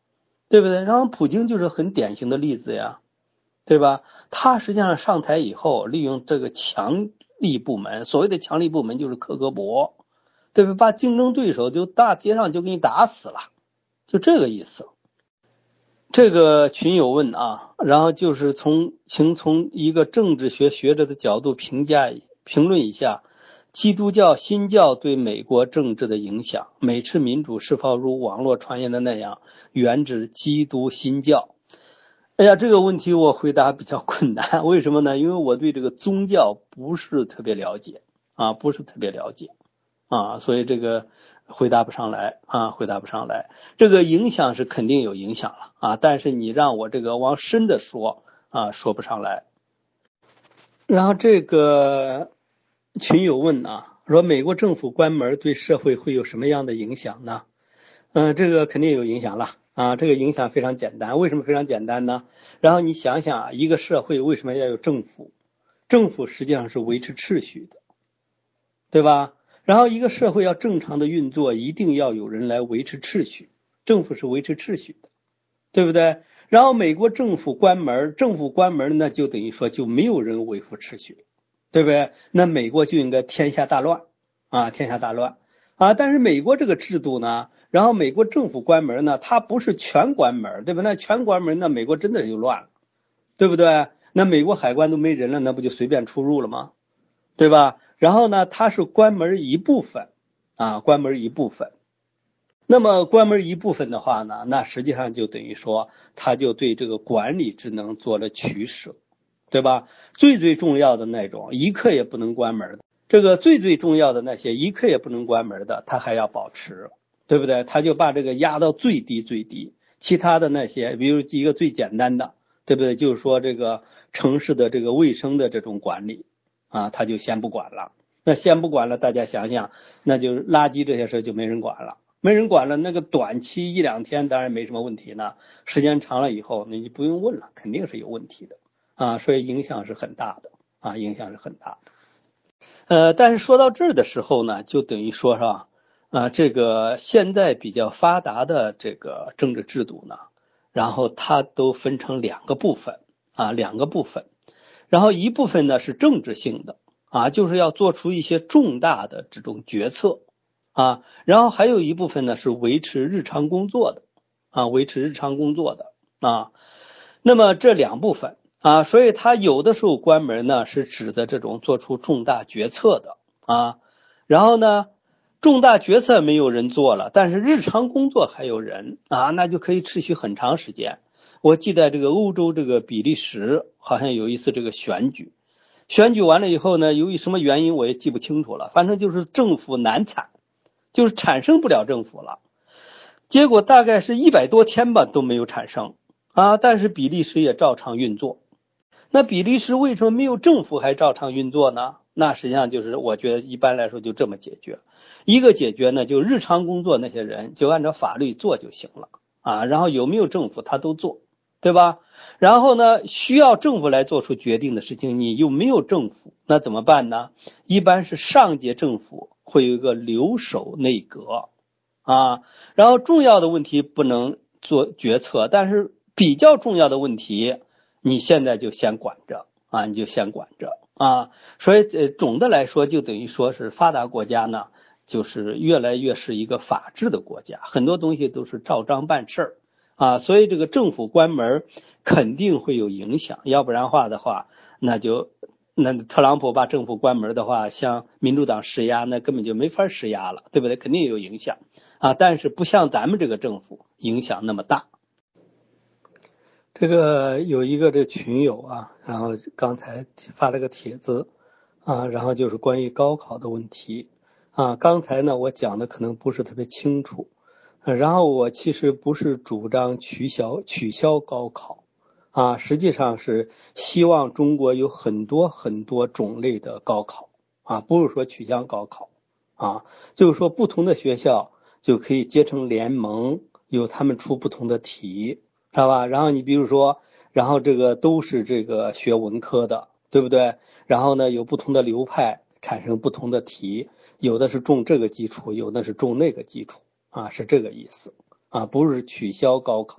对不对？然后普京就是很典型的例子呀，对吧？他实际上上台以后，利用这个强力部门，所谓的强力部门就是克格勃，对吧？把竞争对手就大街上就给你打死了，就这个意思。这个群友问啊，然后就是从请从一个政治学学者的角度评价评论一下基督教新教对美国政治的影响，美式民主是否如网络传言的那样源自基督新教？哎呀，这个问题我回答比较困难，为什么呢？因为我对这个宗教不是特别了解啊，不是特别了解啊，所以这个回答不上来啊，回答不上来。这个影响是肯定有影响了啊，但是你让我这个往深的说啊，说不上来。然后这个群友问啊，说美国政府关门对社会会有什么样的影响呢？嗯，这个肯定有影响了啊，这个影响非常简单。为什么非常简单呢？然后你想想，一个社会为什么要有政府？政府实际上是维持秩序的，对吧？然后一个社会要正常的运作，一定要有人来维持秩序，政府是维持秩序的，对不对？然后美国政府关门，政府关门那就等于说就没有人维护秩序，对不对？那美国就应该天下大乱啊，天下大乱啊！但是美国这个制度呢，然后美国政府关门呢，它不是全关门，对吧？那全关门，那美国真的就乱了，对不对？那美国海关都没人了，那不就随便出入了吗？对吧？然后呢，它是关门一部分啊，关门一部分。那么关门一部分的话呢，那实际上就等于说，它就对这个管理职能做了取舍，对吧？最最重要的那种，一刻也不能关门的，这个最最重要的那些一刻也不能关门的，它还要保持，对不对？它就把这个压到最低最低，其他的那些，比如一个最简单的，对不对？就是说这个城市的这个卫生的这种管理啊，它就先不管了。那先不管了，大家想想，那就垃圾这些事就没人管了。没人管了，那个短期一两天当然没什么问题呢，时间长了以后，那你不用问了，肯定是有问题的啊，所以影响是很大的啊，影响是很大的。呃，但是说到这儿的时候呢，就等于说是吧，啊，这个现在比较发达的这个政治制度呢，然后它都分成两个部分啊，两个部分，然后一部分呢是政治性的啊，就是要做出一些重大的这种决策。啊，然后还有一部分呢是维持日常工作的啊，维持日常工作的啊。那么这两部分啊，所以它有的时候关门呢是指的这种做出重大决策的啊。然后呢，重大决策没有人做了，但是日常工作还有人啊，那就可以持续很长时间。我记得这个欧洲这个比利时好像有一次这个选举，选举完了以后呢，由于什么原因我也记不清楚了，反正就是政府难产。就是产生不了政府了，结果大概是一百多天吧都没有产生啊，但是比利时也照常运作。那比利时为什么没有政府还照常运作呢？那实际上就是我觉得一般来说就这么解决，一个解决呢就日常工作那些人就按照法律做就行了啊，然后有没有政府他都做，对吧？然后呢需要政府来做出决定的事情，你又没有政府，那怎么办呢？一般是上届政府会有一个留守内阁啊，然后重要的问题不能做决策，但是比较重要的问题你现在就先管着啊，你就先管着啊，所以呃总的来说就等于说是发达国家呢就是越来越是一个法治的国家，很多东西都是照章办事儿啊，所以这个政府关门肯定会有影响，要不然话的话那就那特朗普把政府关门的话，向民主党施压，那根本就没法施压了，对不对？肯定有影响啊，但是不像咱们这个政府影响那么大。这个有一个这群友啊，然后刚才发了个帖子啊，然后就是关于高考的问题啊。刚才呢我讲的可能不是特别清楚，然后我其实不是主张取消取消高考。啊，实际上是希望中国有很多很多种类的高考啊，不是说取消高考啊，就是说不同的学校就可以结成联盟，由他们出不同的题，知道吧？然后你比如说，然后这个都是这个学文科的，对不对？然后呢，有不同的流派产生不同的题，有的是重这个基础，有的是重那个基础啊，是这个意思啊，不是取消高考。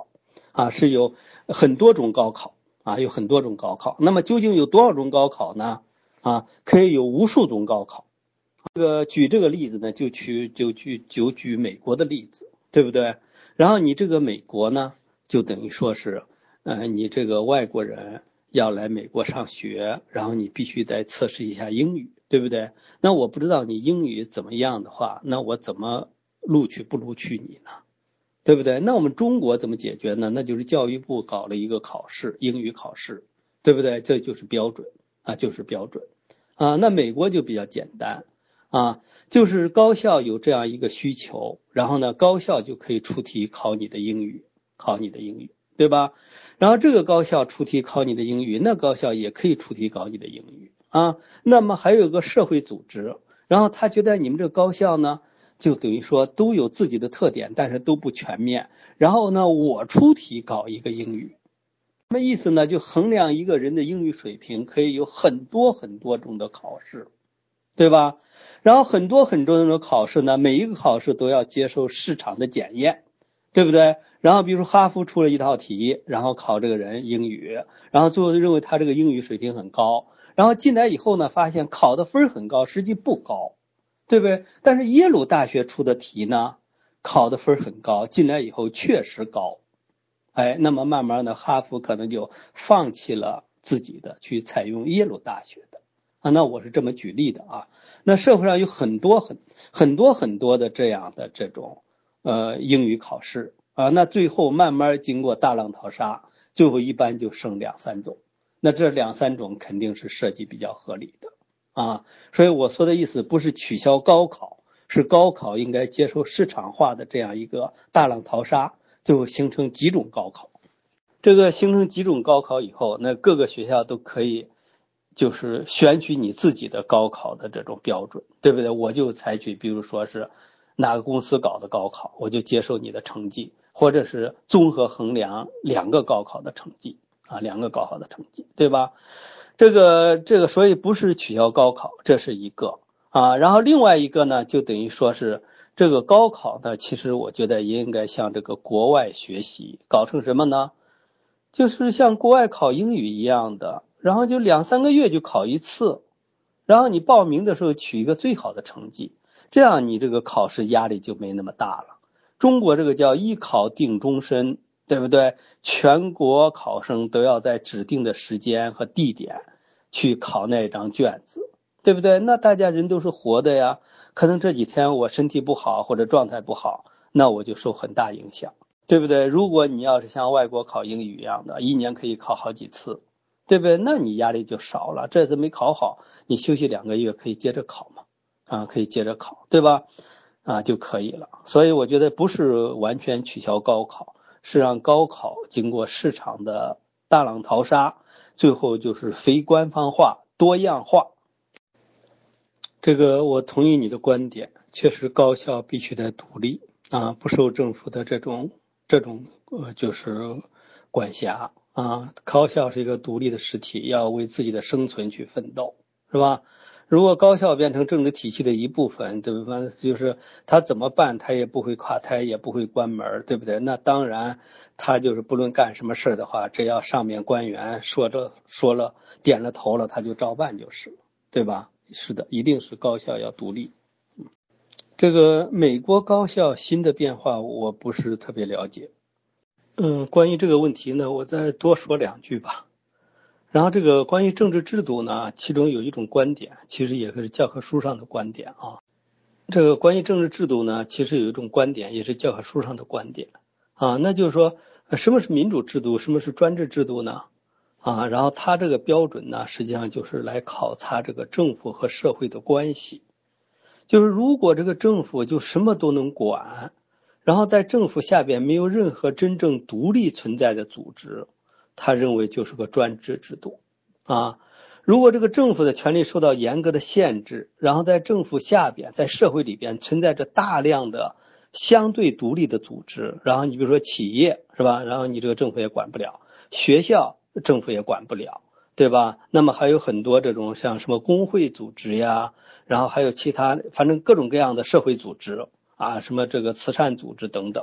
啊，是有很多种高考啊，有很多种高考。那么究竟有多少种高考呢？啊，可以有无数种高考。这个举这个例子呢，就举就举就举美国的例子，对不对？然后你这个美国呢，就等于说是，呃，你这个外国人要来美国上学，然后你必须得测试一下英语，对不对？那我不知道你英语怎么样的话，那我怎么录取不录取你呢？对不对？那我们中国怎么解决呢？那就是教育部搞了一个考试，英语考试，对不对？这就是标准啊，就是标准啊。那美国就比较简单啊，就是高校有这样一个需求，然后呢，高校就可以出题考你的英语，考你的英语，对吧？然后这个高校出题考你的英语，那高校也可以出题考你的英语啊。那么还有一个社会组织，然后他觉得你们这个高校呢，就等于说都有自己的特点，但是都不全面。然后呢，我出题搞一个英语，什么意思呢？就衡量一个人的英语水平，可以有很多很多种的考试，对吧？然后很多很多种的考试呢，每一个考试都要接受市场的检验，对不对？然后比如说哈佛出了一套题，然后考这个人英语，然后最后认为他这个英语水平很高，然后进来以后呢，发现考的分很高，实际不高，对不对？但是耶鲁大学出的题呢，考的分很高，进来以后确实高，哎，那么慢慢的哈佛可能就放弃了自己的，去采用耶鲁大学的啊。那我是这么举例的啊。那社会上有很多很很多很多的这样的这种呃英语考试啊，那最后慢慢经过大浪淘沙，最后一般就剩两三种。那这两三种肯定是设计比较合理的啊。所以我说的意思不是取消高考，是高考应该接受市场化的这样一个大浪淘沙，最后形成几种高考。这个形成几种高考以后，那各个学校都可以就是选取你自己的高考的这种标准，对不对？我就采取比如说是哪个公司搞的高考，我就接受你的成绩，或者是综合衡量两个高考的成绩啊，两个高考的成绩，对吧？这个这个所以不是取消高考，这是一个啊。然后另外一个呢，就等于说是这个高考呢，其实我觉得也应该向这个国外学习，搞成什么呢？就是像国外考英语一样的，然后就两三个月就考一次，然后你报名的时候取一个最好的成绩，这样你这个考试压力就没那么大了。中国这个叫一考定终身，对不对？全国考生都要在指定的时间和地点去考那张卷子，对不对？那大家人都是活的呀，可能这几天我身体不好或者状态不好，那我就受很大影响。对不对？如果你要是像外国考英语一样的，一年可以考好几次，对不对？那你压力就少了。这次没考好，你休息两个月可以接着考嘛，啊，可以接着考，对吧？啊，就可以了。所以我觉得不是完全取消高考，是让高考经过市场的大浪淘沙，最后就是非官方化、多样化。这个我同意你的观点，确实高校必须得独立啊，不受政府的这种。这种呃就是管辖啊，高校是一个独立的实体，要为自己的生存去奋斗，是吧？如果高校变成政治体系的一部分，对吧？就是他怎么办，他也不会垮台，也不会关门，对不对？那当然，他就是不论干什么事的话，只要上面官员说着说了点了头了，他就照办就是，对吧？是的，一定是高校要独立。这个美国高校新的变化我不是特别了解，嗯，关于这个问题呢，我再多说两句吧。然后这个关于政治制度呢，其中有一种观点，其实也是教科书上的观点啊。这个关于政治制度呢，其实有一种观点，也是教科书上的观点啊，那就是说，什么是民主制度，什么是专制制度呢？啊，然后它这个标准呢，实际上就是来考察这个政府和社会的关系。就是如果这个政府就什么都能管，然后在政府下边没有任何真正独立存在的组织，他认为就是个专制制度啊。如果这个政府的权力受到严格的限制，然后在政府下边，在社会里边存在着大量的相对独立的组织，然后你比如说企业是吧，然后你这个政府也管不了，学校政府也管不了，对吧？那么还有很多这种像什么工会组织呀，然后还有其他反正各种各样的社会组织啊，什么这个慈善组织等等，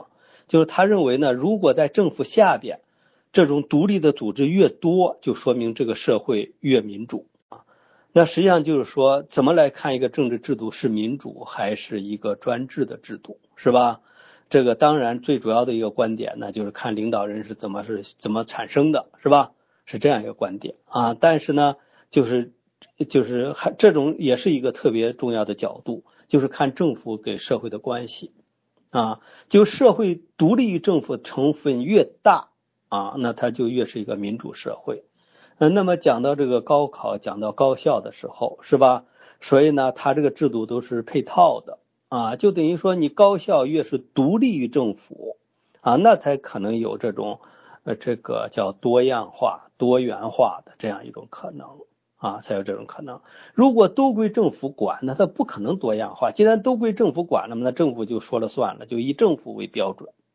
就是他认为呢，如果在政府下边这种独立的组织越多，就说明这个社会越民主啊。那实际上就是说，怎么来看一个政治制度是民主还是一个专制的制度，是吧？这个当然最主要的一个观点呢，就是看领导人是怎么是怎么产生的，是吧？是这样一个观点啊。但是呢，就是就是还这种也是一个特别重要的角度，就是看政府给社会的关系啊。就社会独立于政府成分越大啊，那它就越是一个民主社会。嗯，那么讲到这个高考，讲到高校的时候，是吧？所以呢，它这个制度都是配套的啊，就等于说你高校越是独立于政府啊，那才可能有这种呃这个叫多样化、多元化的这样一种可能啊，才有这种可能。如果都归政府管，那它不可能多样化。既然都归政府管了嘛，那政府就说了算了，就以政府为标准